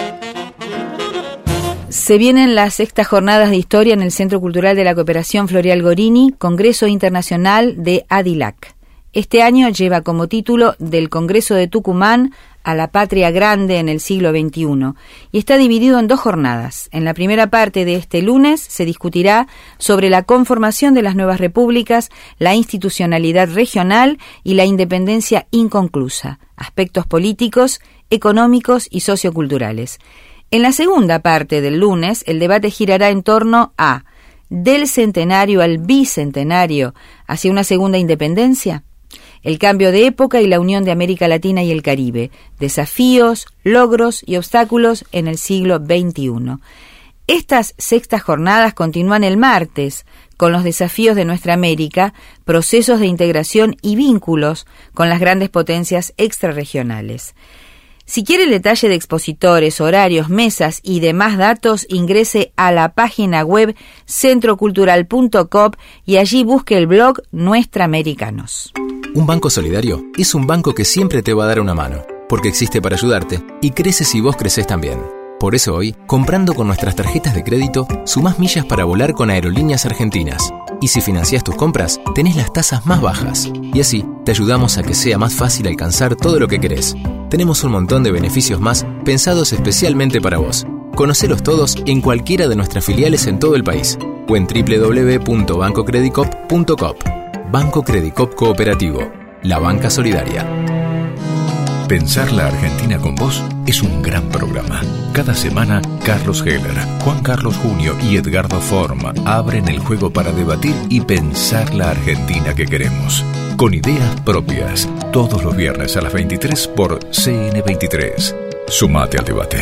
Se vienen las sextas jornadas de historia en el Centro Cultural de la Cooperación Floreal Gorini, Congreso Internacional de ADILAC. Este año lleva como título Del Congreso de Tucumán a la Patria Grande en el siglo veintiuno y está dividido en dos jornadas. En la primera parte de este lunes se discutirá sobre la conformación de las nuevas repúblicas, la institucionalidad regional y la independencia inconclusa, aspectos políticos, económicos y socioculturales. En la segunda parte del lunes, el debate girará en torno a del centenario al bicentenario hacia una segunda independencia, el cambio de época y la unión de América Latina y el Caribe, desafíos, logros y obstáculos en el siglo veintiuno. Estas sextas jornadas continúan el martes con los desafíos de nuestra América, procesos de integración y vínculos con las grandes potencias extrarregionales. Si quiere el detalle de expositores, horarios, mesas y demás datos, ingrese a la página web centro cultural punto com y allí busque el blog Nuestraamericanos. Un banco solidario es un banco que siempre te va a dar una mano, porque existe para ayudarte y crece si vos creces también. Por eso hoy, comprando con nuestras tarjetas de crédito, sumás millas para volar con Aerolíneas Argentinas. Y si financiás tus compras, tenés las tasas más bajas. Y así, te ayudamos a que sea más fácil alcanzar todo lo que querés. Tenemos un montón de beneficios más pensados especialmente para vos. Conocelos todos en cualquiera de nuestras filiales en todo el país o en doble u doble u doble u punto banco credicop punto com. Banco Credicop Cooperativo, la banca solidaria. Pensar la Argentina con vos es un gran programa. Cada semana, Carlos Heller, Juan Carlos Junio y Edgardo Form abren el juego para debatir y pensar la Argentina que queremos. Con ideas propias, todos los viernes a las veintitrés por C N veintitrés. Sumate al debate.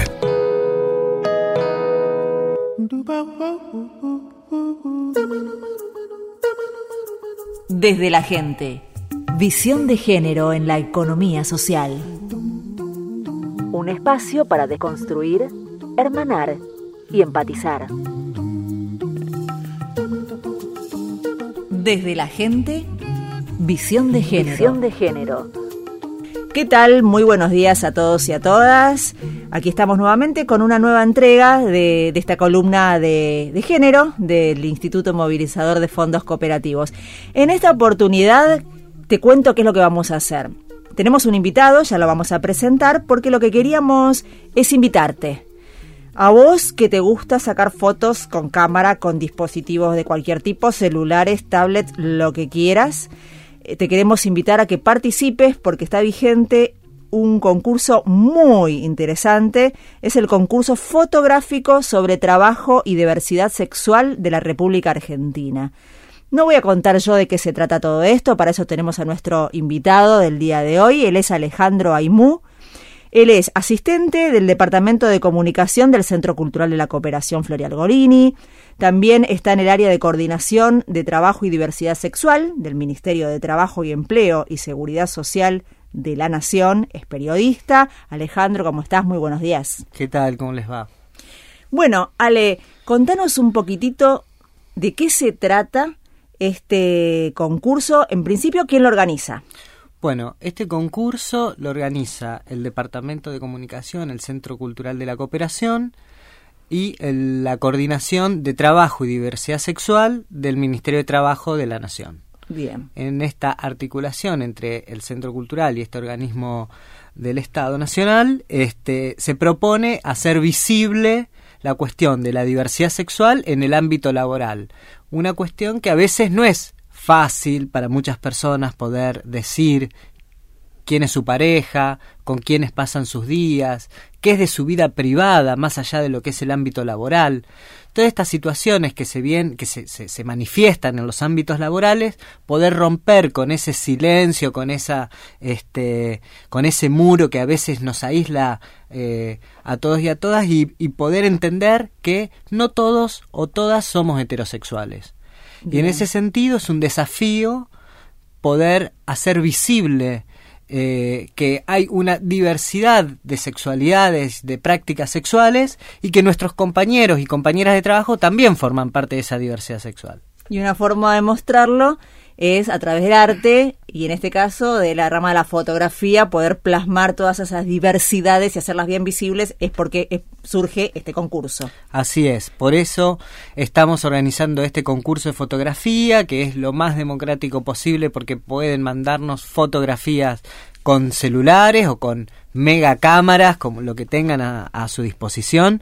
Desde la gente. Visión de género en la economía social. Un espacio para deconstruir, hermanar y empatizar. Desde la gente, visión de género. Visión de género. ¿Qué tal? Muy buenos días a todos y a todas. Aquí estamos nuevamente con una nueva entrega de, de esta columna de, de género del Instituto Movilizador de Fondos Cooperativos. En esta oportunidad te cuento qué es lo que vamos a hacer. Tenemos un invitado, ya lo vamos a presentar, porque lo que queríamos es invitarte. A vos que te gusta sacar fotos con cámara, con dispositivos de cualquier tipo, celulares, tablets, lo que quieras, eh, te queremos invitar a que participes porque está vigente un concurso muy interesante. Es el concurso fotográfico sobre trabajo y diversidad sexual de la República Argentina. No voy a contar yo de qué se trata todo esto, para eso tenemos a nuestro invitado del día de hoy. Él es Alejandro Aimú. Él es asistente del Departamento de Comunicación del Centro Cultural de la Cooperación Floreal Gorini. También está en el área de coordinación de trabajo y diversidad sexual del Ministerio de Trabajo y Empleo y Seguridad Social de la Nación. Es periodista. Alejandro, ¿cómo estás? Muy buenos días. ¿Qué tal? ¿Cómo les va? Bueno, Ale, contanos un poquitito de qué se trata este concurso. En principio, ¿quién lo organiza? Bueno, este concurso lo organiza el Departamento de Comunicación, el Centro Cultural de la Cooperación y el, la Coordinación de Trabajo y Diversidad Sexual del Ministerio de Trabajo de la Nación. Bien. En esta articulación entre el Centro Cultural y este organismo del Estado Nacional, este, se propone hacer visible la cuestión de la diversidad sexual en el ámbito laboral. Una cuestión que a veces no es fácil para muchas personas poder decir quién es su pareja, con quiénes pasan sus días, qué es de su vida privada, más allá de lo que es el ámbito laboral. Todas estas situaciones que se bien, que se, se, se manifiestan en los ámbitos laborales, poder romper con ese silencio, con esa, este, con ese muro que a veces nos aísla eh, a todos y a todas, y, y poder entender que no todos o todas somos heterosexuales. Bien. Y en ese sentido es un desafío poder hacer visible Eh, que hay una diversidad de sexualidades, de prácticas sexuales, y que nuestros compañeros y compañeras de trabajo también forman parte de esa diversidad sexual. Y una forma de mostrarlo es a través del arte, y en este caso de la rama de la fotografía, poder plasmar todas esas diversidades y hacerlas bien visibles, es porque es, surge este concurso. Así es, por eso estamos organizando este concurso de fotografía, que es lo más democrático posible, porque pueden mandarnos fotografías con celulares o con megacámaras, como lo que tengan a, a su disposición.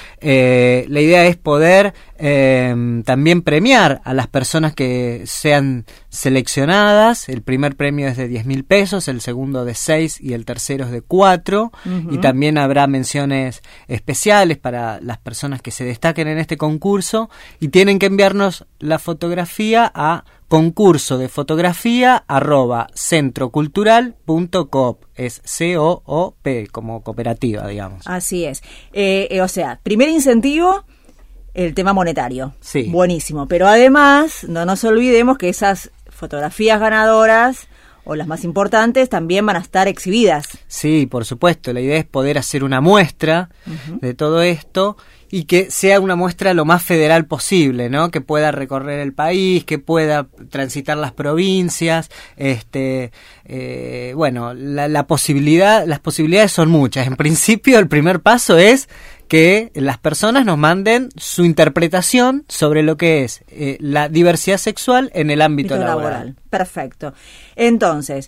Eh, la idea es poder eh, también premiar a las personas que sean seleccionadas. El primer premio es de diez mil pesos, el segundo de seis y el tercero es de cuatro. Uh-huh. Y también habrá menciones especiales para las personas que se destaquen en este concurso, y tienen que enviarnos la fotografía a concurso de fotografía arroba centrocultural punto coop. Es C O O P, como cooperativa, digamos. Así es. Eh, eh, o sea, primer incentivo, el tema monetario. Sí. Buenísimo. Pero además, no nos olvidemos que esas fotografías ganadoras, o las más importantes, también van a estar exhibidas. Sí, por supuesto. La idea es poder hacer una muestra uh-huh. de todo esto, y que sea una muestra lo más federal posible, ¿no? Que pueda recorrer el país, que pueda transitar las provincias. Este, eh, bueno, la, la posibilidad, las posibilidades son muchas. En principio, el primer paso es que las personas nos manden su interpretación sobre lo que es eh, la diversidad sexual en el ámbito laboral. laboral. Perfecto. Entonces,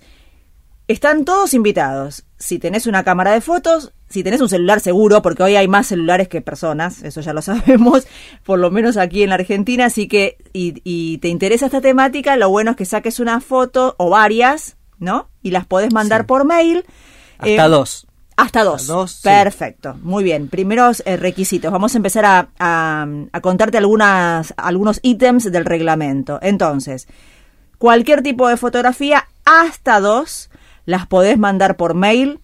están todos invitados. Si tenés una cámara de fotos, si tenés un celular seguro, porque hoy hay más celulares que personas, eso ya lo sabemos, por lo menos aquí en la Argentina, así que, y, y te interesa esta temática, lo bueno es que saques una foto o varias, ¿no? Y las podés mandar sí. por mail. Hasta eh, dos. Hasta dos. Hasta dos Perfecto. Sí. Muy bien. Primeros eh, requisitos. Vamos a empezar a, a, a contarte algunas, algunos ítems del reglamento. Entonces, cualquier tipo de fotografía, hasta dos, las podés mandar por mail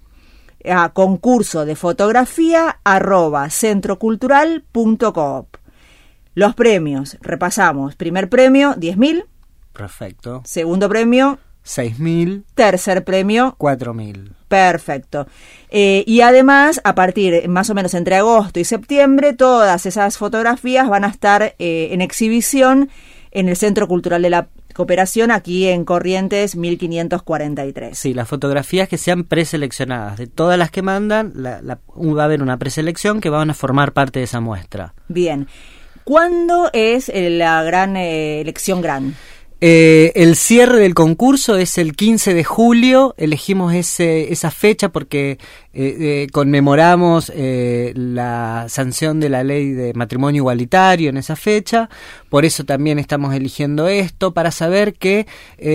a concurso de fotografía arroba centrocultural punto coop. Los premios, repasamos. Primer premio, diez mil. Perfecto. Segundo premio, seis mil. Tercer premio, cuatro mil. Perfecto. Eh, y además, a partir más o menos entre agosto y septiembre, todas esas fotografías van a estar eh, en exhibición en el Centro Cultural de la Cooperación, aquí en Corrientes mil quinientos cuarenta y tres. Sí, las fotografías que sean preseleccionadas. De todas las que mandan, la, la, va a haber una preselección que van a formar parte de esa muestra. Bien. ¿Cuándo es la gran eh, elección gran? Eh, el cierre del concurso es el quince de julio. Elegimos ese, esa fecha porque eh, eh, conmemoramos eh, la sanción de la ley de matrimonio igualitario en esa fecha. Por eso también estamos eligiendo esto, para saber que,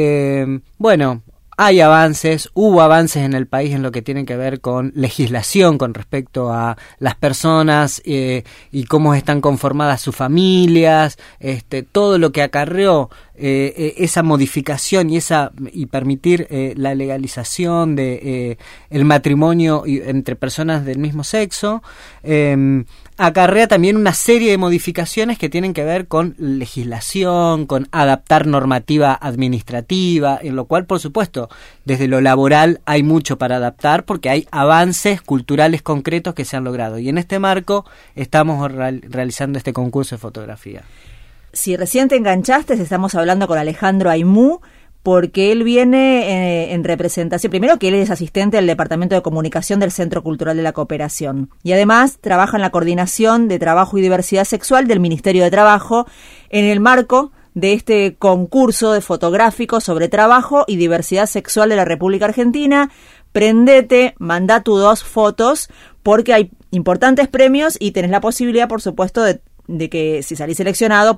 eh, bueno, hay avances, hubo avances en el país en lo que tiene que ver con legislación con respecto a las personas eh, y cómo están conformadas sus familias, este, todo lo que acarreó eh, eh, esa modificación y esa y permitir eh, la legalización de eh, el matrimonio entre personas del mismo sexo. Eh, acarrea también una serie de modificaciones que tienen que ver con legislación, con adaptar normativa administrativa, en lo cual, por supuesto, desde lo laboral hay mucho para adaptar porque hay avances culturales concretos que se han logrado. Y en este marco estamos real, realizando este concurso de fotografía. Si recién te enganchaste, estamos hablando con Alejandro Aymú, porque él viene eh, en representación, primero que él es asistente del Departamento de Comunicación del Centro Cultural de la Cooperación, y además trabaja en la Coordinación de Trabajo y Diversidad Sexual del Ministerio de Trabajo en el marco de este concurso de fotográfico sobre trabajo y diversidad sexual de la República Argentina. Prendete, manda tus dos fotos, porque hay importantes premios y tenés la posibilidad, por supuesto, de de que si salís seleccionado puedas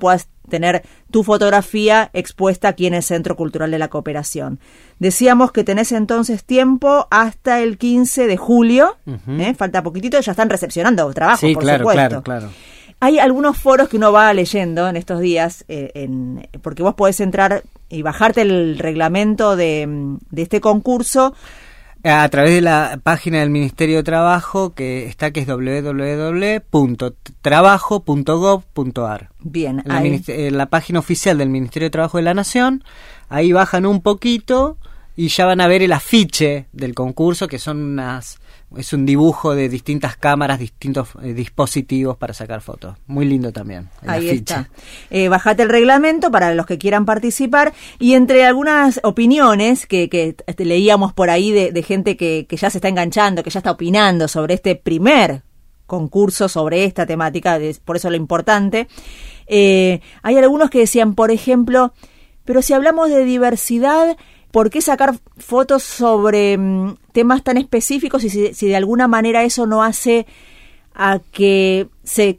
tener tu fotografía expuesta aquí en el Centro Cultural de la Cooperación. Decíamos que tenés entonces tiempo hasta el quince de julio, uh-huh. ¿eh? Falta poquitito, ya están recepcionando trabajo, sí, por claro, supuesto. claro, claro. Hay algunos foros que uno va leyendo en estos días, eh, en, porque vos podés entrar y bajarte el reglamento de, de este concurso a través de la página del Ministerio de Trabajo, que está que es doble u doble u doble u punto trabajo punto gov punto a r. Bien, la, ahí. en la página oficial del Ministerio de Trabajo de la Nación, ahí bajan un poquito y ya van a ver el afiche del concurso, que son unas es un dibujo de distintas cámaras, distintos eh, dispositivos para sacar fotos. Muy lindo también. Ahí afiche. está. Eh, bajate el reglamento para los que quieran participar, y entre algunas opiniones que, que este, leíamos por ahí de, de gente que, que ya se está enganchando, que ya está opinando sobre este primer concurso, sobre esta temática, de, por eso lo importante, eh, hay algunos que decían, por ejemplo, pero si hablamos de diversidad, ¿por qué sacar fotos sobre um, temas tan específicos y si, si de alguna manera eso no hace a que se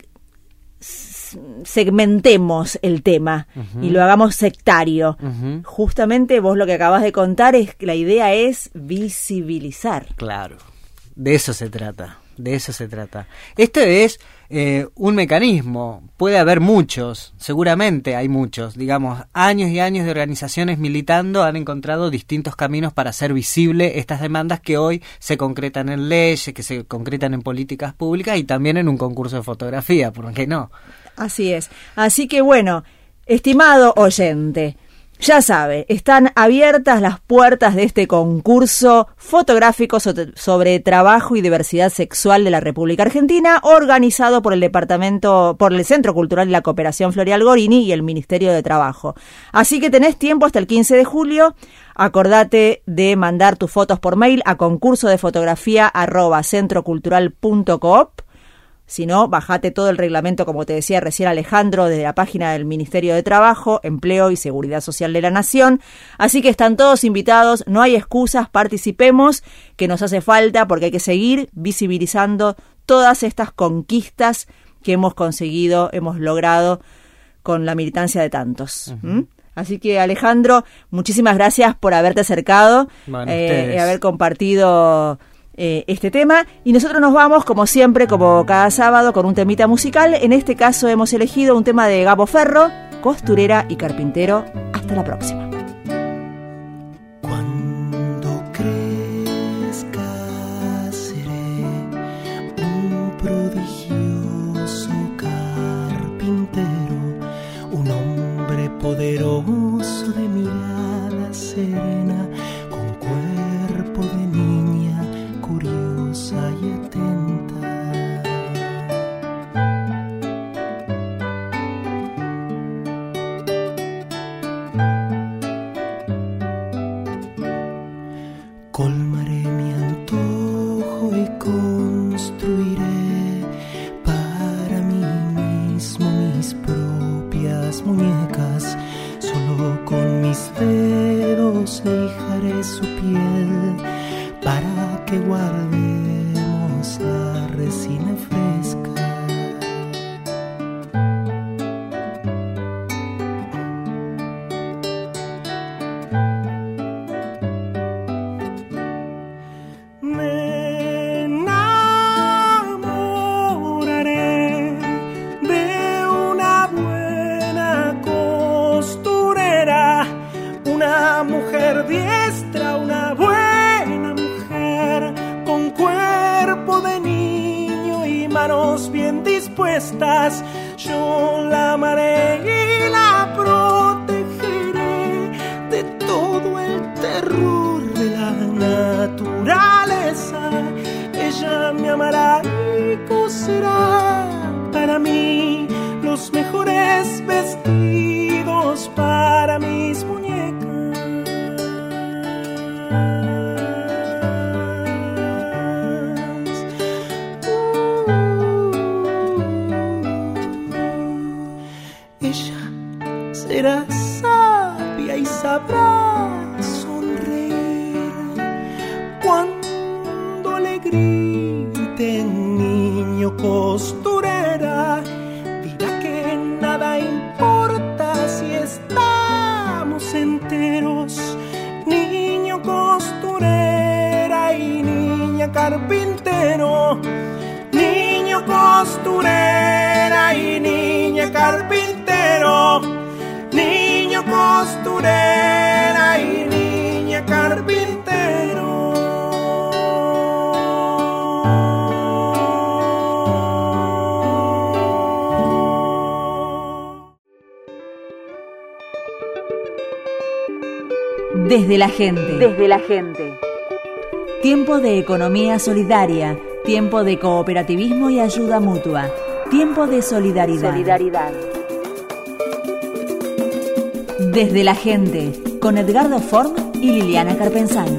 segmentemos el tema uh-huh. y lo hagamos sectario? Uh-huh. Justamente vos lo que acabas de contar es que la idea es visibilizar. Claro, de eso se trata, de eso se trata. Este es eh, un mecanismo, puede haber muchos, seguramente hay muchos, digamos, años y años de organizaciones militando han encontrado distintos caminos para hacer visible estas demandas que hoy se concretan en leyes, que se concretan en políticas públicas y también en un concurso de fotografía, ¿por qué no? Así es. Así que bueno, estimado oyente, ya sabe, están abiertas las puertas de este concurso fotográfico sobre trabajo y diversidad sexual de la República Argentina, organizado por el Departamento, por el Centro Cultural de la Cooperación Floreal Gorini y el Ministerio de Trabajo. Así que tenés tiempo hasta el quince de julio. Acordate de mandar tus fotos por mail a concurso de fotografía arroba centrocultural punto coop. Si no, bajate todo el reglamento, como te decía recién Alejandro, desde la página del Ministerio de Trabajo, Empleo y Seguridad Social de la Nación. Así que están todos invitados, no hay excusas, participemos, que nos hace falta, porque hay que seguir visibilizando todas estas conquistas que hemos conseguido, hemos logrado con la militancia de tantos. Uh-huh. ¿Mm? Así que, Alejandro, muchísimas gracias por haberte acercado, bueno, eh, y haber compartido Eh, este tema, y nosotros nos vamos como siempre, como cada sábado, con un temita musical. En este caso hemos elegido un tema de Gabo Ferro, costurera y carpintero. Hasta la próxima. Cuando crezca seré un prodigioso carpintero, un hombre poderoso de mirada serena, con cuerpo de niña curiosa y atenta. Colmaré mi antojo y construiré para mí mismo mis propias muñecas. Solo con mis dedos lijaré su piel para que guardemos la resina fresca. Me enamoraré de una buena costurera, una mujer diestra, una buena mujer con cuerpo de niño y manos bien dispuestas. Yo la amaré y la protegeré de todo el terror de la naturaleza. Ella me amará y coserá para mí los mejores vestidos para mis muñecas. Será sabia y sabrá sonreír cuando le grite niño costurera. Dirá que nada importa carpintero, niño costurera y niña carpintero, niño costurera y niña carpintero. Desde la gente. Desde la gente. Tiempo de economía solidaria, tiempo de cooperativismo y ayuda mutua, tiempo de solidaridad. Solidaridad. Desde la gente, con Edgardo Form y Liliana Carpenzano.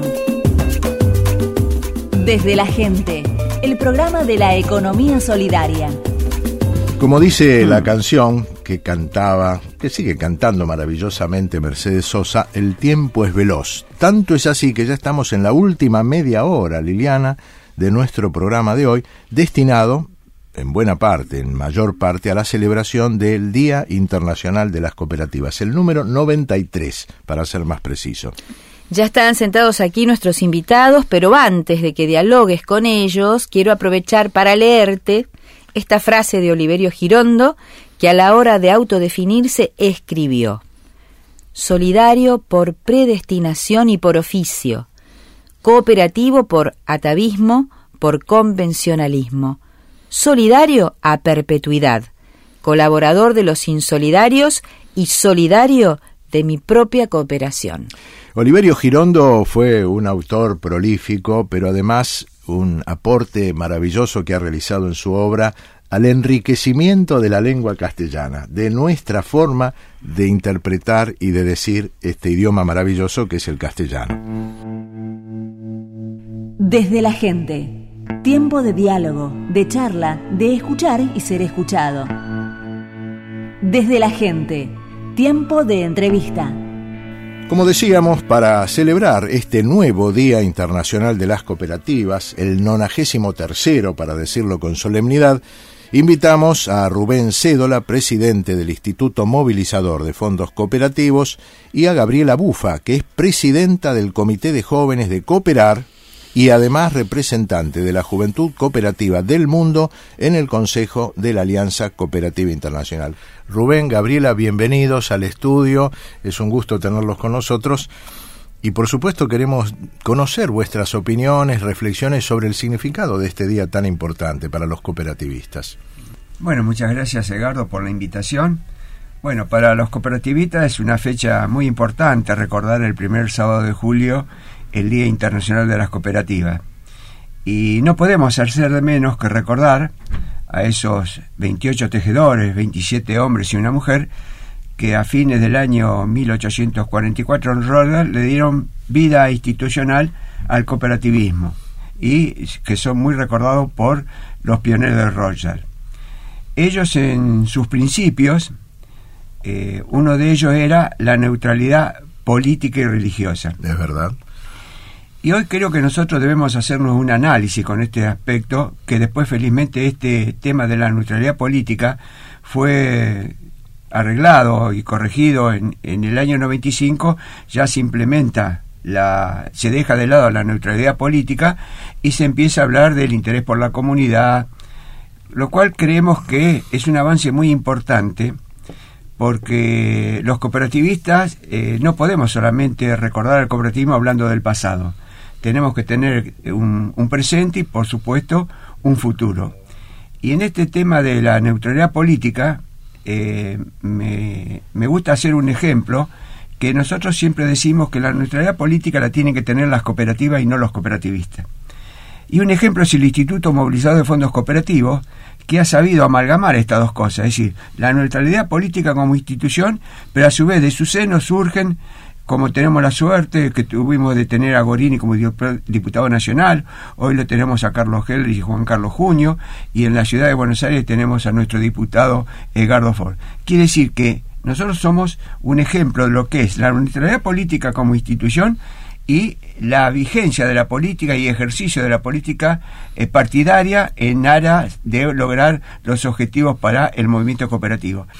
Desde la gente, el programa de la economía solidaria. Como dice la canción que cantaba, que sigue cantando maravillosamente Mercedes Sosa, el tiempo es veloz. Tanto es así que ya estamos en la última media hora, Liliana, de nuestro programa de hoy, destinado, en buena parte, en mayor parte, a la celebración del Día Internacional de las Cooperativas, el número noventa y tres, para ser más preciso. Ya están sentados aquí nuestros invitados, pero antes de que dialogues con ellos, quiero aprovechar para leerte esta frase de Oliverio Girondo, que a la hora de autodefinirse escribió: solidario por predestinación y por oficio, cooperativo por atavismo, por convencionalismo, solidario a perpetuidad, colaborador de los insolidarios y solidario de mi propia cooperación. Oliverio Girondo fue un autor prolífico, pero además un aporte maravilloso que ha realizado en su obra al enriquecimiento de la lengua castellana, de nuestra forma de interpretar y de decir este idioma maravilloso que es el castellano. Desde la gente, tiempo de diálogo, de charla, de escuchar y ser escuchado. Desde la gente, tiempo de entrevista. Como decíamos, para celebrar este nuevo Día Internacional de las Cooperativas, el nonagésimo tercero, para decirlo con solemnidad, invitamos a Rubén Cédola, presidente del Instituto Movilizador de Fondos Cooperativos, y a Gabriela Bufa, que es presidenta del Comité de Jóvenes de Cooperar y además representante de la Juventud Cooperativa del Mundo en el Consejo de la Alianza Cooperativa Internacional. Rubén, Gabriela, bienvenidos al estudio, es un gusto tenerlos con nosotros y por supuesto queremos conocer vuestras opiniones, reflexiones sobre el significado de este día tan importante para los cooperativistas. Bueno, muchas gracias, Edgardo, por la invitación. Bueno, para los cooperativistas es una fecha muy importante recordar el primer sábado de julio, el Día Internacional de las Cooperativas. Y no podemos hacer de menos que recordar a esos veintiocho tejedores, veintisiete hombres y una mujer, que a fines del año mil ochocientos cuarenta y cuatro en Rotterdam le dieron vida institucional al cooperativismo y que son muy recordados por los pioneros de Rotterdam. Ellos en sus principios, eh, uno de ellos era la neutralidad política y religiosa. Es verdad. Y hoy creo que nosotros debemos hacernos un análisis con este aspecto, que después felizmente este tema de la neutralidad política fue arreglado y corregido en, en el año noventa y cinco, ya se implementa, la, se deja de lado la neutralidad política y se empieza a hablar del interés por la comunidad, lo cual creemos que es un avance muy importante, porque los cooperativistas eh, no podemos solamente recordar el cooperativismo hablando del pasado. Tenemos que tener un, un presente y, por supuesto, un futuro. Y en este tema de la neutralidad política, eh, me, me gusta hacer un ejemplo, que nosotros siempre decimos que la neutralidad política la tienen que tener las cooperativas y no los cooperativistas. Y un ejemplo es el Instituto Movilizador de Fondos Cooperativos, que ha sabido amalgamar estas dos cosas, es decir, la neutralidad política como institución, pero a su vez de su seno surgen, como tenemos la suerte que tuvimos de tener a Gorini como diputado nacional, hoy lo tenemos a Carlos Heller y Juan Carlos Junio, y en la ciudad de Buenos Aires tenemos a nuestro diputado Edgardo Ford. Quiere decir que nosotros somos un ejemplo de lo que es la neutralidad política como institución y la vigencia de la política y ejercicio de la política eh, partidaria en aras de lograr los objetivos para el movimiento cooperativo.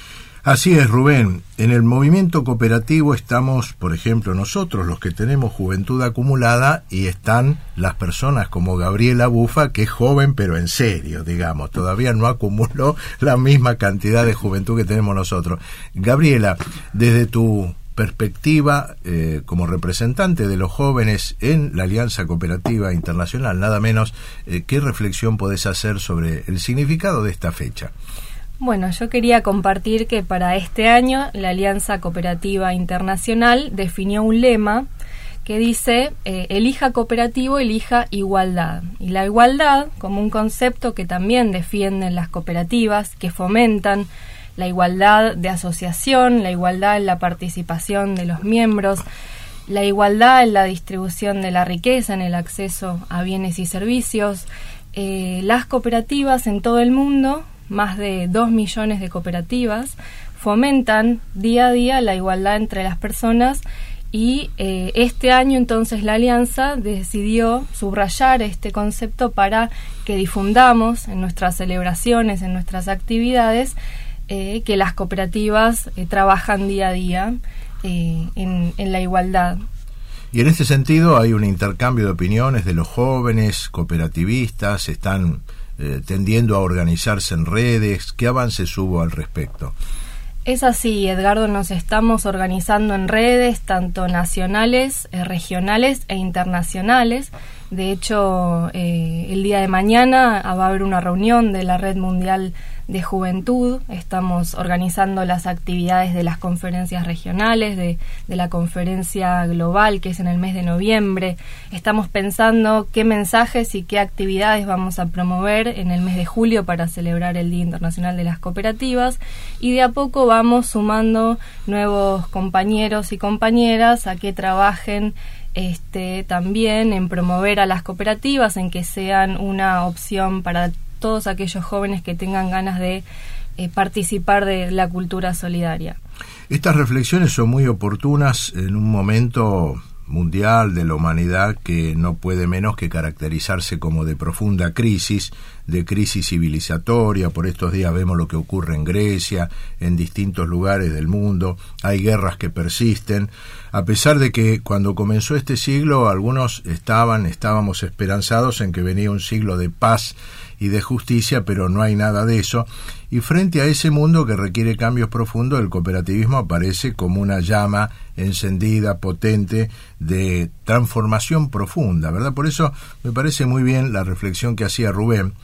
Así es, Rubén. En el movimiento cooperativo estamos, por ejemplo, nosotros, los que tenemos juventud acumulada, y están las personas como Gabriela Bufa, que es joven, pero en serio, digamos, todavía no acumuló la misma cantidad de juventud que tenemos nosotros. Gabriela, desde tu perspectiva eh, como representante de los jóvenes en la Alianza Cooperativa Internacional, nada menos, eh, ¿qué reflexión podés hacer sobre el significado de esta fecha? Bueno, yo quería compartir que para este año la Alianza Cooperativa Internacional definió un lema que dice eh, elija cooperativo, elija igualdad. Y la igualdad, como un concepto que también defienden las cooperativas, que fomentan la igualdad de asociación, la igualdad en la participación de los miembros, la igualdad en la distribución de la riqueza, en el acceso a bienes y servicios. Eh, las cooperativas en todo el mundo, más de dos millones de cooperativas, fomentan día a día la igualdad entre las personas y eh, este año entonces la Alianza decidió subrayar este concepto para que difundamos en nuestras celebraciones, en nuestras actividades, eh, que las cooperativas eh, trabajan día a día eh, en, en la igualdad. Y en este sentido hay un intercambio de opiniones de los jóvenes cooperativistas, están eh, tendiendo a organizarse en redes. ¿Qué avances hubo al respecto? Es así, Edgardo, nos estamos organizando en redes, tanto nacionales, eh, regionales e internacionales. De hecho, eh, el día de mañana va a haber una reunión de la Red Mundial de Juventud. Estamos organizando las actividades de las conferencias regionales, de, de la conferencia global, que es en el mes de noviembre. Estamos pensando qué mensajes y qué actividades vamos a promover en el mes de julio para celebrar el Día Internacional de las Cooperativas. Y de a poco vamos sumando nuevos compañeros y compañeras a que trabajen Este, también en promover a las cooperativas, en que sean una opción para todos aquellos jóvenes que tengan ganas de eh, participar de la cultura solidaria. Estas reflexiones son muy oportunas en un momento mundial de la humanidad que no puede menos que caracterizarse como de profunda crisis, de crisis civilizatoria. Por estos días vemos lo que ocurre en Grecia, en distintos lugares del mundo, hay guerras que persisten, a pesar de que cuando comenzó este siglo algunos estaban, estábamos esperanzados en que venía un siglo de paz y de justicia, pero no hay nada de eso, y frente a ese mundo que requiere cambios profundos, el cooperativismo aparece como una llama encendida, potente, de transformación profunda, ¿verdad? Por eso me parece muy bien la reflexión que hacía Rubén,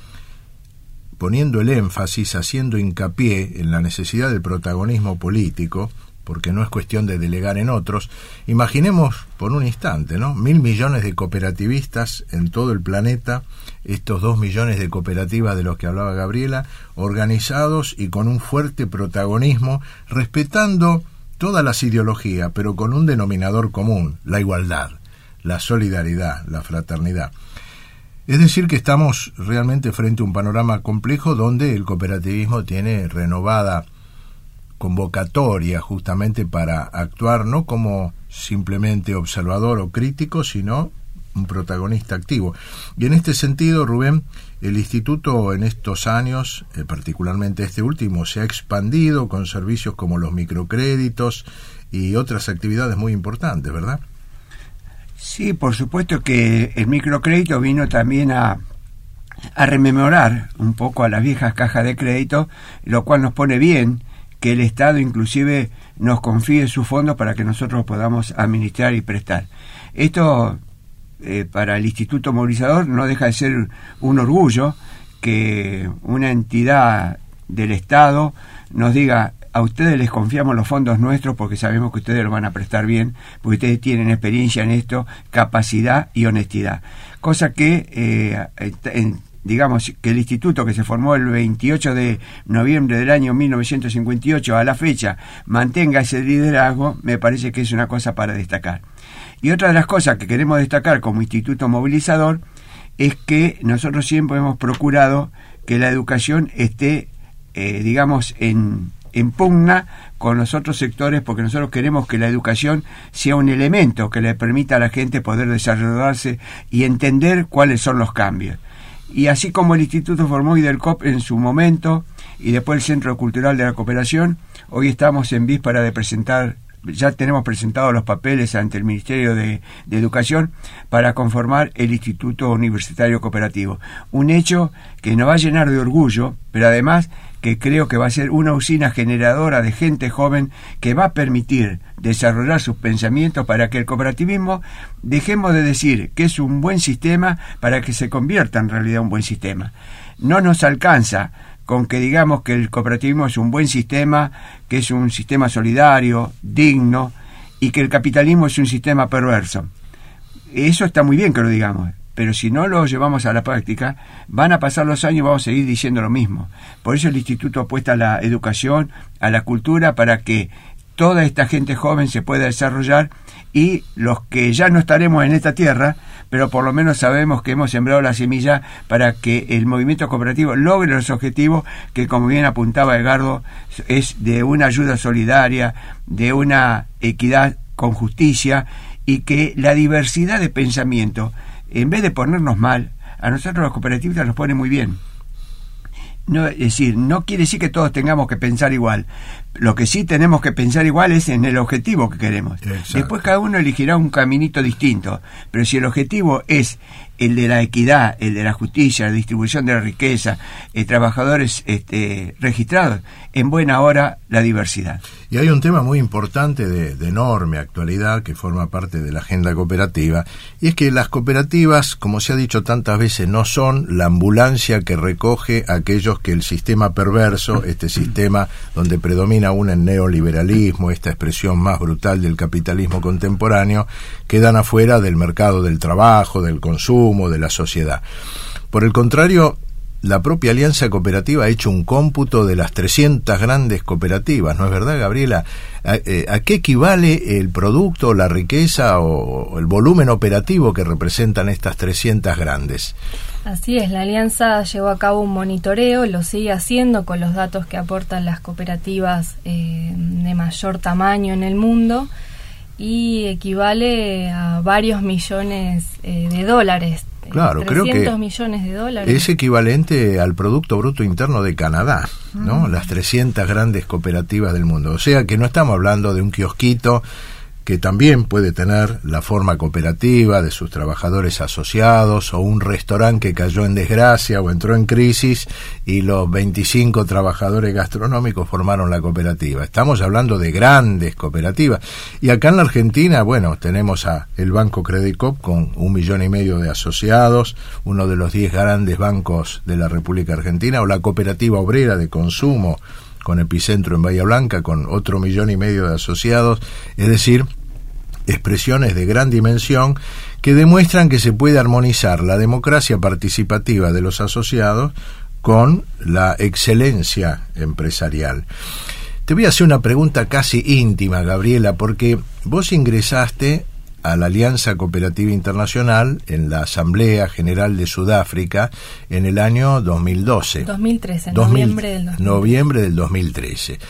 poniendo el énfasis, haciendo hincapié en la necesidad del protagonismo político, porque no es cuestión de delegar en otros. Imaginemos por un instante, ¿no? Mil millones de cooperativistas en todo el planeta, estos dos millones de cooperativas de los que hablaba Gabriela, organizados y con un fuerte protagonismo, respetando todas las ideologías, pero con un denominador común, la igualdad, la solidaridad, la fraternidad. Es decir, que estamos realmente frente a un panorama complejo donde el cooperativismo tiene renovada convocatoria justamente para actuar no como simplemente observador o crítico, sino un protagonista activo. Y en este sentido, Rubén, el Instituto en estos años, eh, particularmente este último, se ha expandido con servicios como los microcréditos y otras actividades muy importantes, ¿verdad? Sí, por supuesto que el microcrédito vino también a, a rememorar un poco a las viejas cajas de crédito, lo cual nos pone bien que el Estado inclusive nos confíe sus fondos para que nosotros podamos administrar y prestar. Esto eh, para el Instituto Movilizador no deja de ser un orgullo que una entidad del Estado nos diga: a ustedes les confiamos los fondos nuestros porque sabemos que ustedes lo van a prestar bien, porque ustedes tienen experiencia en esto, capacidad y honestidad. Cosa que, eh, en, digamos, que el instituto, que se formó el veintiocho de noviembre del año mil novecientos cincuenta y ocho a la fecha, mantenga ese liderazgo, me parece que es una cosa para destacar. Y otra de las cosas que queremos destacar como Instituto Movilizador es que nosotros siempre hemos procurado que la educación esté, eh, digamos, en... en pugna con los otros sectores, porque nosotros queremos que la educación sea un elemento que le permita a la gente poder desarrollarse y entender cuáles son los cambios. Y así como el Instituto formó IDELCOP en su momento, y después el Centro Cultural de la Cooperación. Hoy estamos en víspera de presentar, ya tenemos presentados los papeles ante el Ministerio de, de Educación para conformar el Instituto Universitario Cooperativo. Un hecho que nos va a llenar de orgullo, pero además que creo que va a ser una usina generadora de gente joven que va a permitir desarrollar sus pensamientos para que el cooperativismo, dejemos de decir que es un buen sistema para que se convierta en realidad un buen sistema. No nos alcanza con que digamos que el cooperativismo es un buen sistema, que es un sistema solidario, digno, y que el capitalismo es un sistema perverso. Eso está muy bien que lo digamos, pero si no lo llevamos a la práctica, van a pasar los años y vamos a seguir diciendo lo mismo. Por eso el Instituto apuesta a la educación, a la cultura, para que toda esta gente joven se pueda desarrollar, y los que ya no estaremos en esta tierra, pero por lo menos sabemos que hemos sembrado la semilla para que el movimiento cooperativo logre los objetivos que, como bien apuntaba Edgardo, es de una ayuda solidaria, de una equidad con justicia, y que la diversidad de pensamiento, en vez de ponernos mal, a nosotros los cooperativistas nos pone muy bien. No, es decir, no quiere decir que todos tengamos que pensar igual. Lo que sí tenemos que pensar igual es en el objetivo que queremos. Exacto. Después cada uno elegirá un caminito distinto, pero si el objetivo es el de la equidad, el de la justicia, la distribución de la riqueza, eh, trabajadores este, registrados, en buena hora la diversidad. Y hay un tema muy importante de, de enorme actualidad que forma parte de la agenda cooperativa, y es que las cooperativas, como se ha dicho tantas veces, no son la ambulancia que recoge a aquellos que el sistema perverso, este sistema donde predomina aún el neoliberalismo, esta expresión más brutal del capitalismo contemporáneo, quedan afuera del mercado del trabajo, del consumo, de la sociedad. Por el contrario, la propia Alianza Cooperativa ha hecho un cómputo de las trescientas grandes cooperativas, ¿no es verdad, Gabriela? ¿A, eh, ¿a qué equivale el producto, la riqueza o el volumen operativo que representan estas trescientas grandes? Así es, la Alianza llevó a cabo un monitoreo, lo sigue haciendo con los datos que aportan las cooperativas eh, de mayor tamaño en el mundo, y equivale a varios millones eh, de dólares. Claro, creo que millones de dólares. Es equivalente al Producto Bruto Interno de Canadá, ¿no? Mm. Las trescientas grandes cooperativas del mundo. O sea que no estamos hablando de un kiosquito que también puede tener la forma cooperativa de sus trabajadores asociados, o un restaurante que cayó en desgracia o entró en crisis y los veinticinco trabajadores gastronómicos formaron la cooperativa. Estamos hablando de grandes cooperativas. Y acá en la Argentina, bueno, tenemos a el Banco Credit Coop con un millón y medio de asociados, uno de los diez grandes bancos de la República Argentina, o la Cooperativa Obrera de Consumo, con epicentro en Bahía Blanca, con otro millón y medio de asociados. Es decir, expresiones de gran dimensión que demuestran que se puede armonizar la democracia participativa de los asociados con la excelencia empresarial. Te voy a hacer una pregunta casi íntima, Gabriela, porque vos ingresaste a la Alianza Cooperativa Internacional en la Asamblea General de Sudáfrica en el año dos mil doce. dos mil trece, dos mil, noviembre del dos mil trece. Noviembre del dos mil trece.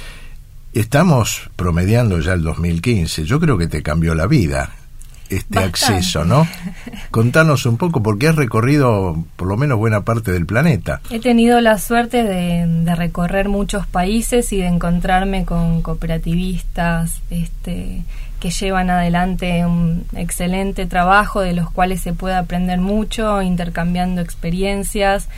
Estamos promediando ya el dos mil quince. Yo creo que te cambió la vida este Bastante. acceso, ¿no? Contanos un poco, porque has recorrido por lo menos buena parte del planeta. He tenido la suerte de, de recorrer muchos países y de encontrarme con cooperativistas este, que llevan adelante un excelente trabajo, de los cuales se puede aprender mucho, intercambiando experiencias.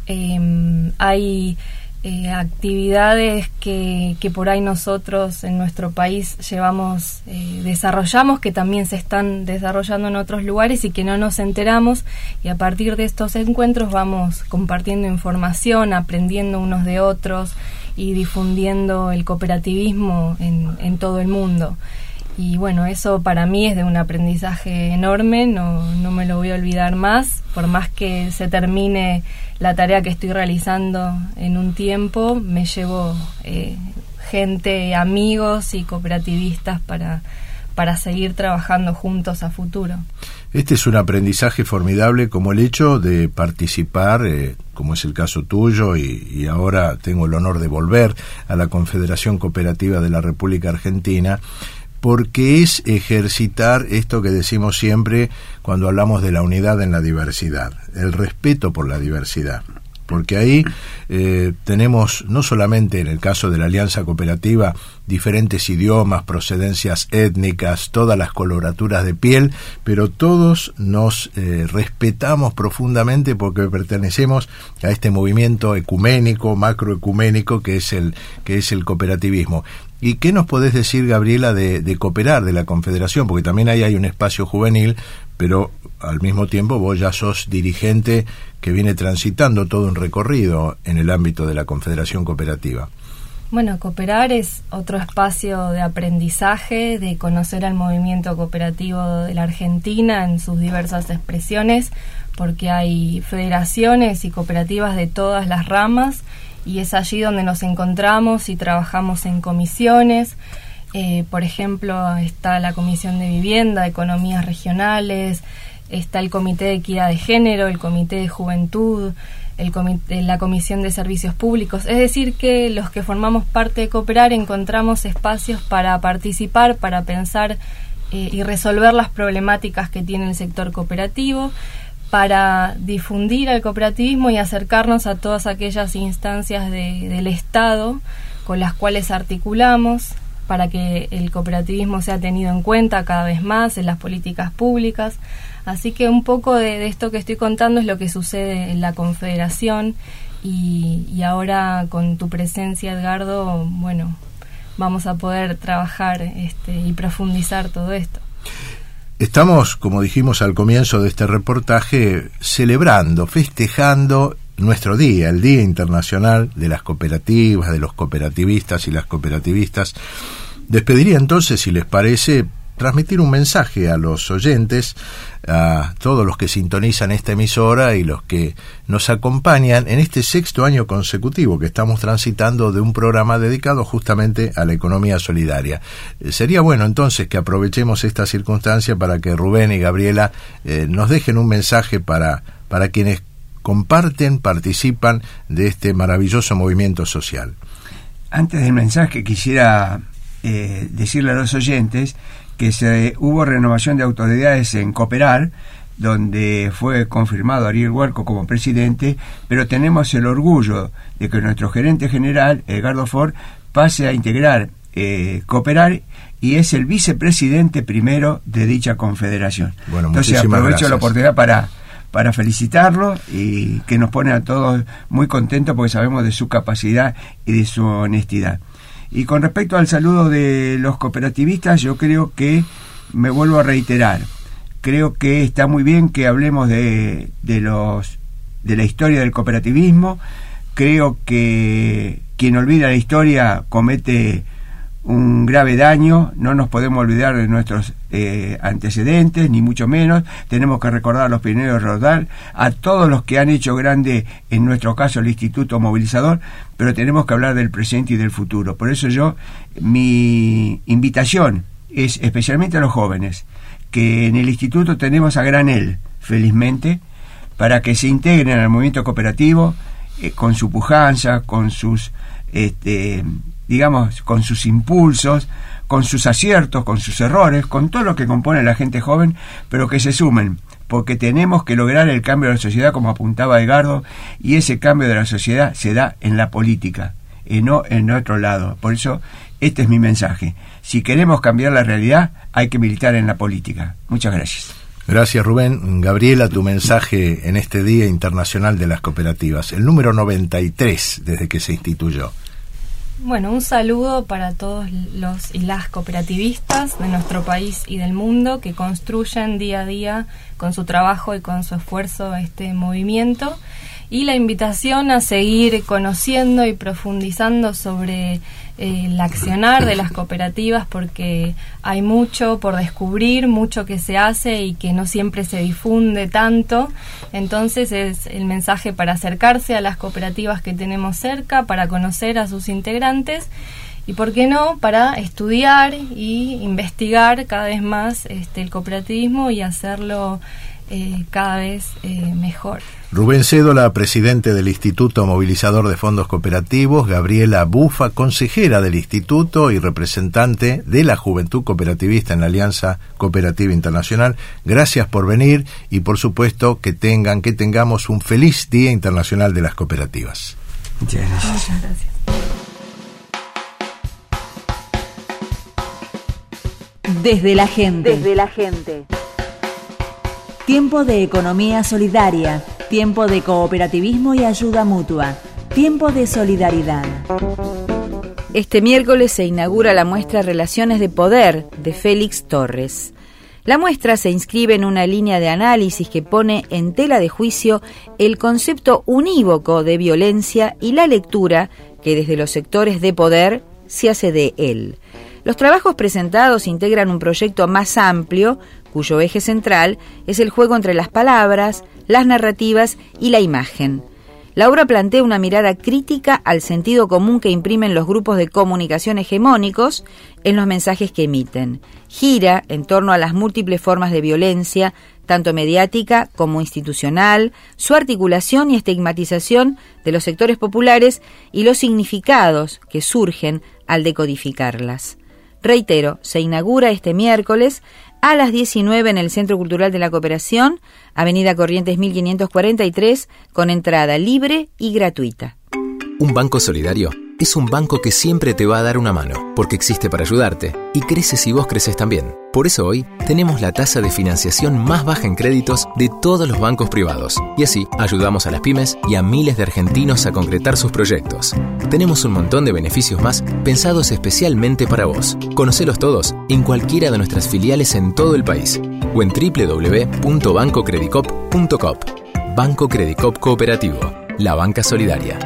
Eh, hay Eh, actividades que, que por ahí nosotros en nuestro país llevamos, eh, desarrollamos, que también se están desarrollando en otros lugares y que no nos enteramos, y a partir de estos encuentros vamos compartiendo información, aprendiendo unos de otros y difundiendo el cooperativismo en, en todo el mundo. Y bueno, eso para mí es de un aprendizaje enorme, no, no me lo voy a olvidar más, por más que se termine la tarea que estoy realizando en un tiempo, me llevo eh, gente, amigos y cooperativistas para, para seguir trabajando juntos a futuro. Este es un aprendizaje formidable, como el hecho de participar, eh, como es el caso tuyo, y, y ahora tengo el honor de volver a la Confederación Cooperativa de la República Argentina, porque es ejercitar esto que decimos siempre cuando hablamos de la unidad en la diversidad, el respeto por la diversidad. porque ahí eh, tenemos, no solamente en el caso de la Alianza Cooperativa, diferentes idiomas, procedencias étnicas, todas las coloraturas de piel, pero todos nos eh, respetamos profundamente porque pertenecemos a este movimiento ecuménico, macroecuménico que es el que es el cooperativismo. ¿Y qué nos podés decir, Gabriela, de, de Cooperar, de la Confederación? Porque también ahí hay un espacio juvenil, pero al mismo tiempo vos ya sos dirigente que viene transitando todo un recorrido en el ámbito de la Confederación Cooperativa. Bueno, Cooperar es otro espacio de aprendizaje, de conocer al movimiento cooperativo de la Argentina en sus diversas expresiones, porque hay federaciones y cooperativas de todas las ramas, y es allí donde nos encontramos y trabajamos en comisiones. Eh, por ejemplo, está la Comisión de Vivienda, Economías Regionales, está el Comité de Equidad de Género, el Comité de Juventud, el comité, la Comisión de Servicios Públicos. Es decir, que los que formamos parte de Cooperar encontramos espacios para participar, para pensar eh, y resolver las problemáticas que tiene el sector cooperativo, para difundir el cooperativismo y acercarnos a todas aquellas instancias de, del Estado con las cuales articulamos para que el cooperativismo sea tenido en cuenta cada vez más en las políticas públicas. Así que un poco de, de esto que estoy contando es lo que sucede en la Confederación y, y ahora con tu presencia, Edgardo, bueno, vamos a poder trabajar este, y profundizar todo esto. Estamos, como dijimos al comienzo de este reportaje, celebrando, festejando nuestro día, el Día Internacional de las Cooperativas, de los cooperativistas y las cooperativistas. Despediría entonces, si les parece, transmitir un mensaje a los oyentes, a todos los que sintonizan esta emisora y los que nos acompañan en este sexto año consecutivo que estamos transitando de un programa dedicado justamente a la economía solidaria. Eh, sería bueno entonces que aprovechemos esta circunstancia para que Rubén y Gabriela eh, nos dejen un mensaje para, para quienes comparten, participan de este maravilloso movimiento social. Antes del mensaje quisiera eh, decirle a los oyentes que se hubo renovación de autoridades en Cooperar, donde fue confirmado Ariel Huerco como presidente, pero tenemos el orgullo de que nuestro gerente general, Edgardo Ford, pase a integrar eh, Cooperar y es el vicepresidente primero de dicha confederación. Bueno, entonces aprovecho gracias. La oportunidad para, para felicitarlo y que nos pone a todos muy contentos porque sabemos de su capacidad y de su honestidad. Y con respecto al saludo de los cooperativistas, yo creo que, me vuelvo a reiterar, creo que está muy bien que hablemos de, de, los, de la historia del cooperativismo. Creo que quien olvida la historia comete un grave daño. No nos podemos olvidar de nuestros eh, antecedentes, ni mucho menos. Tenemos que recordar a los pioneros de Rodal, a todos los que han hecho grande, en nuestro caso, el Instituto Movilizador, pero tenemos que hablar del presente y del futuro. Por eso yo, mi invitación es especialmente a los jóvenes, que en el Instituto tenemos a granel, felizmente, para que se integren al movimiento cooperativo, eh, con su pujanza, con sus... este digamos, con sus impulsos, con sus aciertos, con sus errores, con todo lo que compone la gente joven, pero que se sumen, porque tenemos que lograr el cambio de la sociedad, como apuntaba Edgardo, y ese cambio de la sociedad se da en la política, y no en otro lado. Por eso, este es mi mensaje. Si queremos cambiar la realidad, hay que militar en la política. Muchas gracias. Gracias, Rubén. Gabriela, tu mensaje en este Día Internacional de las Cooperativas, el número noventa y tres desde que se instituyó. Bueno, un saludo para todos los y las cooperativistas de nuestro país y del mundo que construyen día a día con su trabajo y con su esfuerzo este movimiento, y la invitación a seguir conociendo y profundizando sobre eh, el accionar de las cooperativas, porque hay mucho por descubrir, mucho que se hace y que no siempre se difunde tanto. Entonces es el mensaje para acercarse a las cooperativas que tenemos cerca, para conocer a sus integrantes y, por qué no, para estudiar y investigar cada vez más este, el cooperativismo y hacerlo eh, cada vez eh, mejor. Rubén Cédola, presidente del Instituto Movilizador de Fondos Cooperativos, Gabriela Bufa, consejera del Instituto y representante de la Juventud Cooperativista en la Alianza Cooperativa Internacional, gracias por venir y por supuesto que tengan, que tengamos un feliz Día Internacional de las Cooperativas. Muchas gracias. Muchas gracias. Desde la gente. Desde la gente. Tiempo de economía solidaria, tiempo de cooperativismo y ayuda mutua, tiempo de solidaridad. Este miércoles se inaugura la muestra Relaciones de Poder de Félix Torres. La muestra se inscribe en una línea de análisis que pone en tela de juicio el concepto unívoco de violencia y la lectura que desde los sectores de poder se hace de él. Los trabajos presentados integran un proyecto más amplio, cuyo eje central es el juego entre las palabras, las narrativas y la imagen. La obra plantea una mirada crítica al sentido común que imprimen los grupos de comunicación hegemónicos en los mensajes que emiten. Gira en torno a las múltiples formas de violencia, tanto mediática como institucional, su articulación y estigmatización de los sectores populares y los significados que surgen al decodificarlas. Reitero, se inaugura este miércoles a las diecinueve en el Centro Cultural de la Cooperación, Avenida Corrientes mil quinientos cuarenta y tres, con entrada libre y gratuita. Un banco solidario es un banco que siempre te va a dar una mano, porque existe para ayudarte y crece si vos creces también. Por eso hoy tenemos la tasa de financiación más baja en créditos de todos los bancos privados y así ayudamos a las pymes y a miles de argentinos a concretar sus proyectos. Tenemos un montón de beneficios más pensados especialmente para vos. Conocelos todos en cualquiera de nuestras filiales en todo el país o en doble u doble u doble u punto banco credicop punto com. Banco Credicop Cooperativo, la banca solidaria.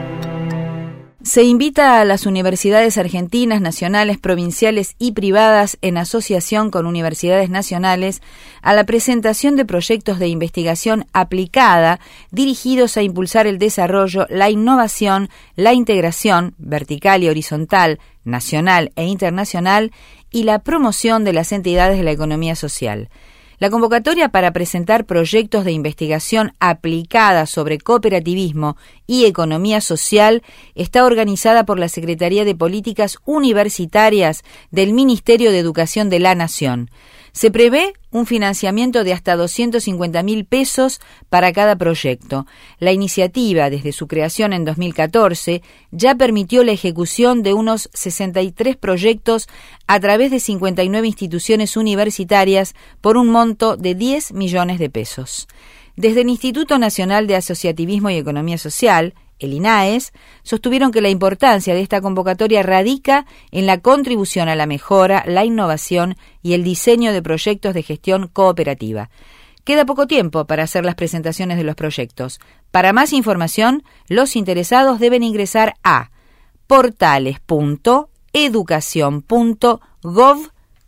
Se invita a las universidades argentinas, nacionales, provinciales y privadas en asociación con universidades nacionales a la presentación de proyectos de investigación aplicada dirigidos a impulsar el desarrollo, la innovación, la integración vertical y horizontal, nacional e internacional y la promoción de las entidades de la economía social. La convocatoria para presentar proyectos de investigación aplicada sobre cooperativismo y economía social está organizada por la Secretaría de Políticas Universitarias del Ministerio de Educación de la Nación. Se prevé un financiamiento de hasta doscientos cincuenta mil pesos para cada proyecto. La iniciativa, desde su creación en dos mil catorce, ya permitió la ejecución de unos sesenta y tres proyectos a través de cincuenta y nueve instituciones universitarias por un monto de diez millones de pesos. Desde el Instituto Nacional de Asociativismo y Economía Social, el INAES, sostuvieron que la importancia de esta convocatoria radica en la contribución a la mejora, la innovación y el diseño de proyectos de gestión cooperativa. Queda poco tiempo para hacer las presentaciones de los proyectos. Para más información, los interesados deben ingresar a portales punto educación punto gov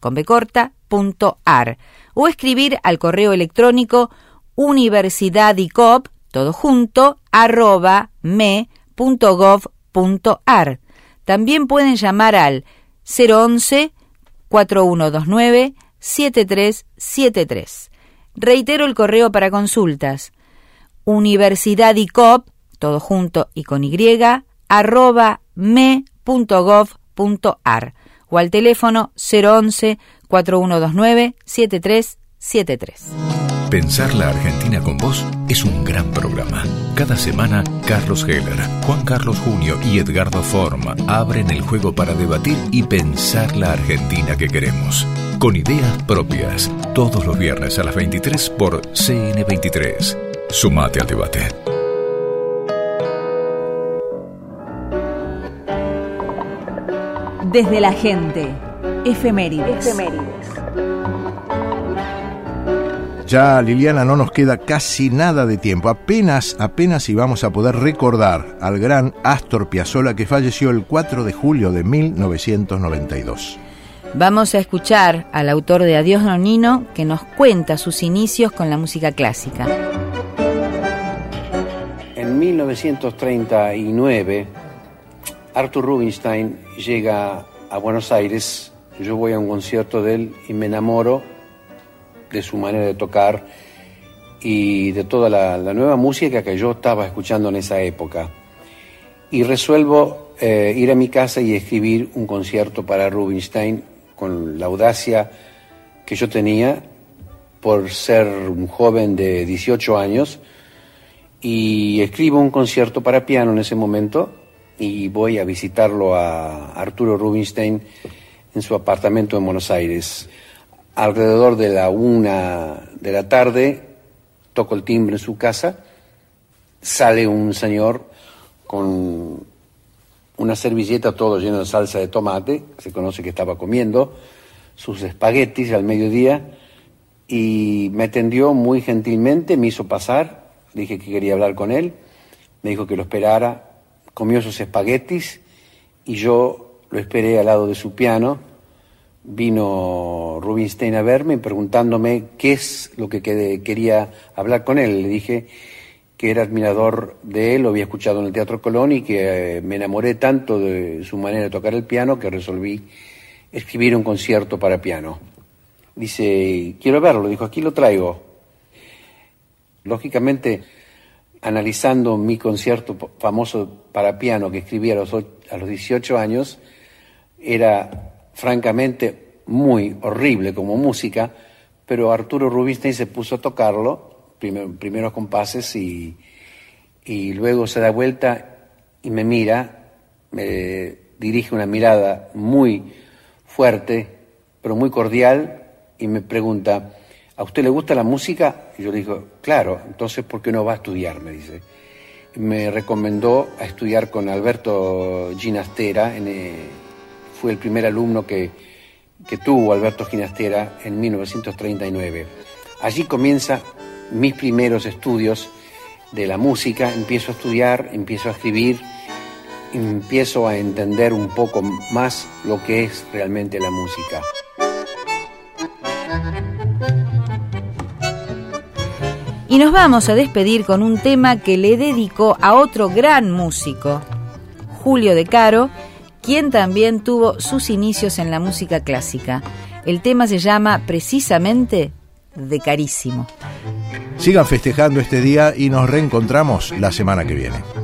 punto ar o escribir al correo electrónico universidadicop todo junto, arroba me punto gov punto ar. También pueden llamar al cero once, cuatro uno dos nueve, siete tres siete tres. Reitero el correo para consultas, universidadicop, todo junto y con y, arroba me punto gov punto ar o al teléfono cero once, cuatro uno dos nueve, siete tres siete tres. Pensar la Argentina con vos es un gran programa. Cada semana, Carlos Heller, Juan Carlos Junio y Edgardo Form abren el juego para debatir y pensar la Argentina que queremos. Con ideas propias, todos los viernes a las veintitrés por C N veintitrés. Sumate al debate. Desde la gente, efemérides. Efemérides. Ya, Liliana, no nos queda casi nada de tiempo. Apenas, apenas íbamos a poder recordar al gran Astor Piazzolla, que falleció el cuatro de julio de mil novecientos noventa y dos. Vamos a escuchar al autor de Adiós Nonino, que nos cuenta sus inicios con la música clásica. En mil novecientos treinta y nueve, Arthur Rubinstein llega a Buenos Aires. Yo voy a un concierto de él y me enamoro de su manera de tocar y de toda la, la nueva música que yo estaba escuchando en esa época. Y resuelvo eh, ir a mi casa y escribir un concierto para Rubinstein con la audacia que yo tenía por ser un joven de dieciocho años, y escribo un concierto para piano en ese momento y voy a visitarlo a Arturo Rubinstein en su apartamento en Buenos Aires. Alrededor de la una de la tarde toco el timbre en su casa, sale un señor con una servilleta todo lleno de salsa de tomate, se conoce que estaba comiendo sus espaguetis al mediodía, y me atendió muy gentilmente, me hizo pasar, dije que quería hablar con él, me dijo que lo esperara, comió sus espaguetis y yo lo esperé al lado de su piano. Vino Rubinstein a verme preguntándome qué es lo que quería hablar con él. Le dije que era admirador de él, lo había escuchado en el Teatro Colón y que me enamoré tanto de su manera de tocar el piano que resolví escribir un concierto para piano. Dice, quiero verlo, dijo, aquí lo traigo. Lógicamente, analizando mi concierto famoso para piano que escribí a los, a los dieciocho años, era francamente muy horrible como música, pero Arturo Rubinstein se puso a tocarlo, primer, primeros compases, y, y luego se da vuelta y me mira, me dirige una mirada muy fuerte, pero muy cordial, y me pregunta, ¿a usted le gusta la música? Y yo le digo, claro, entonces ¿por qué no va a estudiar? Me dice. Me recomendó a estudiar con Alberto Ginastera, en, eh, fue el primer alumno que, que tuvo Alberto Ginastera en mil novecientos treinta y nueve. Allí comienza mis primeros estudios de la música, empiezo a estudiar, empiezo a escribir, empiezo a entender un poco más lo que es realmente la música. Y nos vamos a despedir con un tema que le dedicó a otro gran músico, Julio De Caro, quien también tuvo sus inicios en la música clásica. El tema se llama precisamente De Carísimo. Sigan festejando este día y nos reencontramos la semana que viene.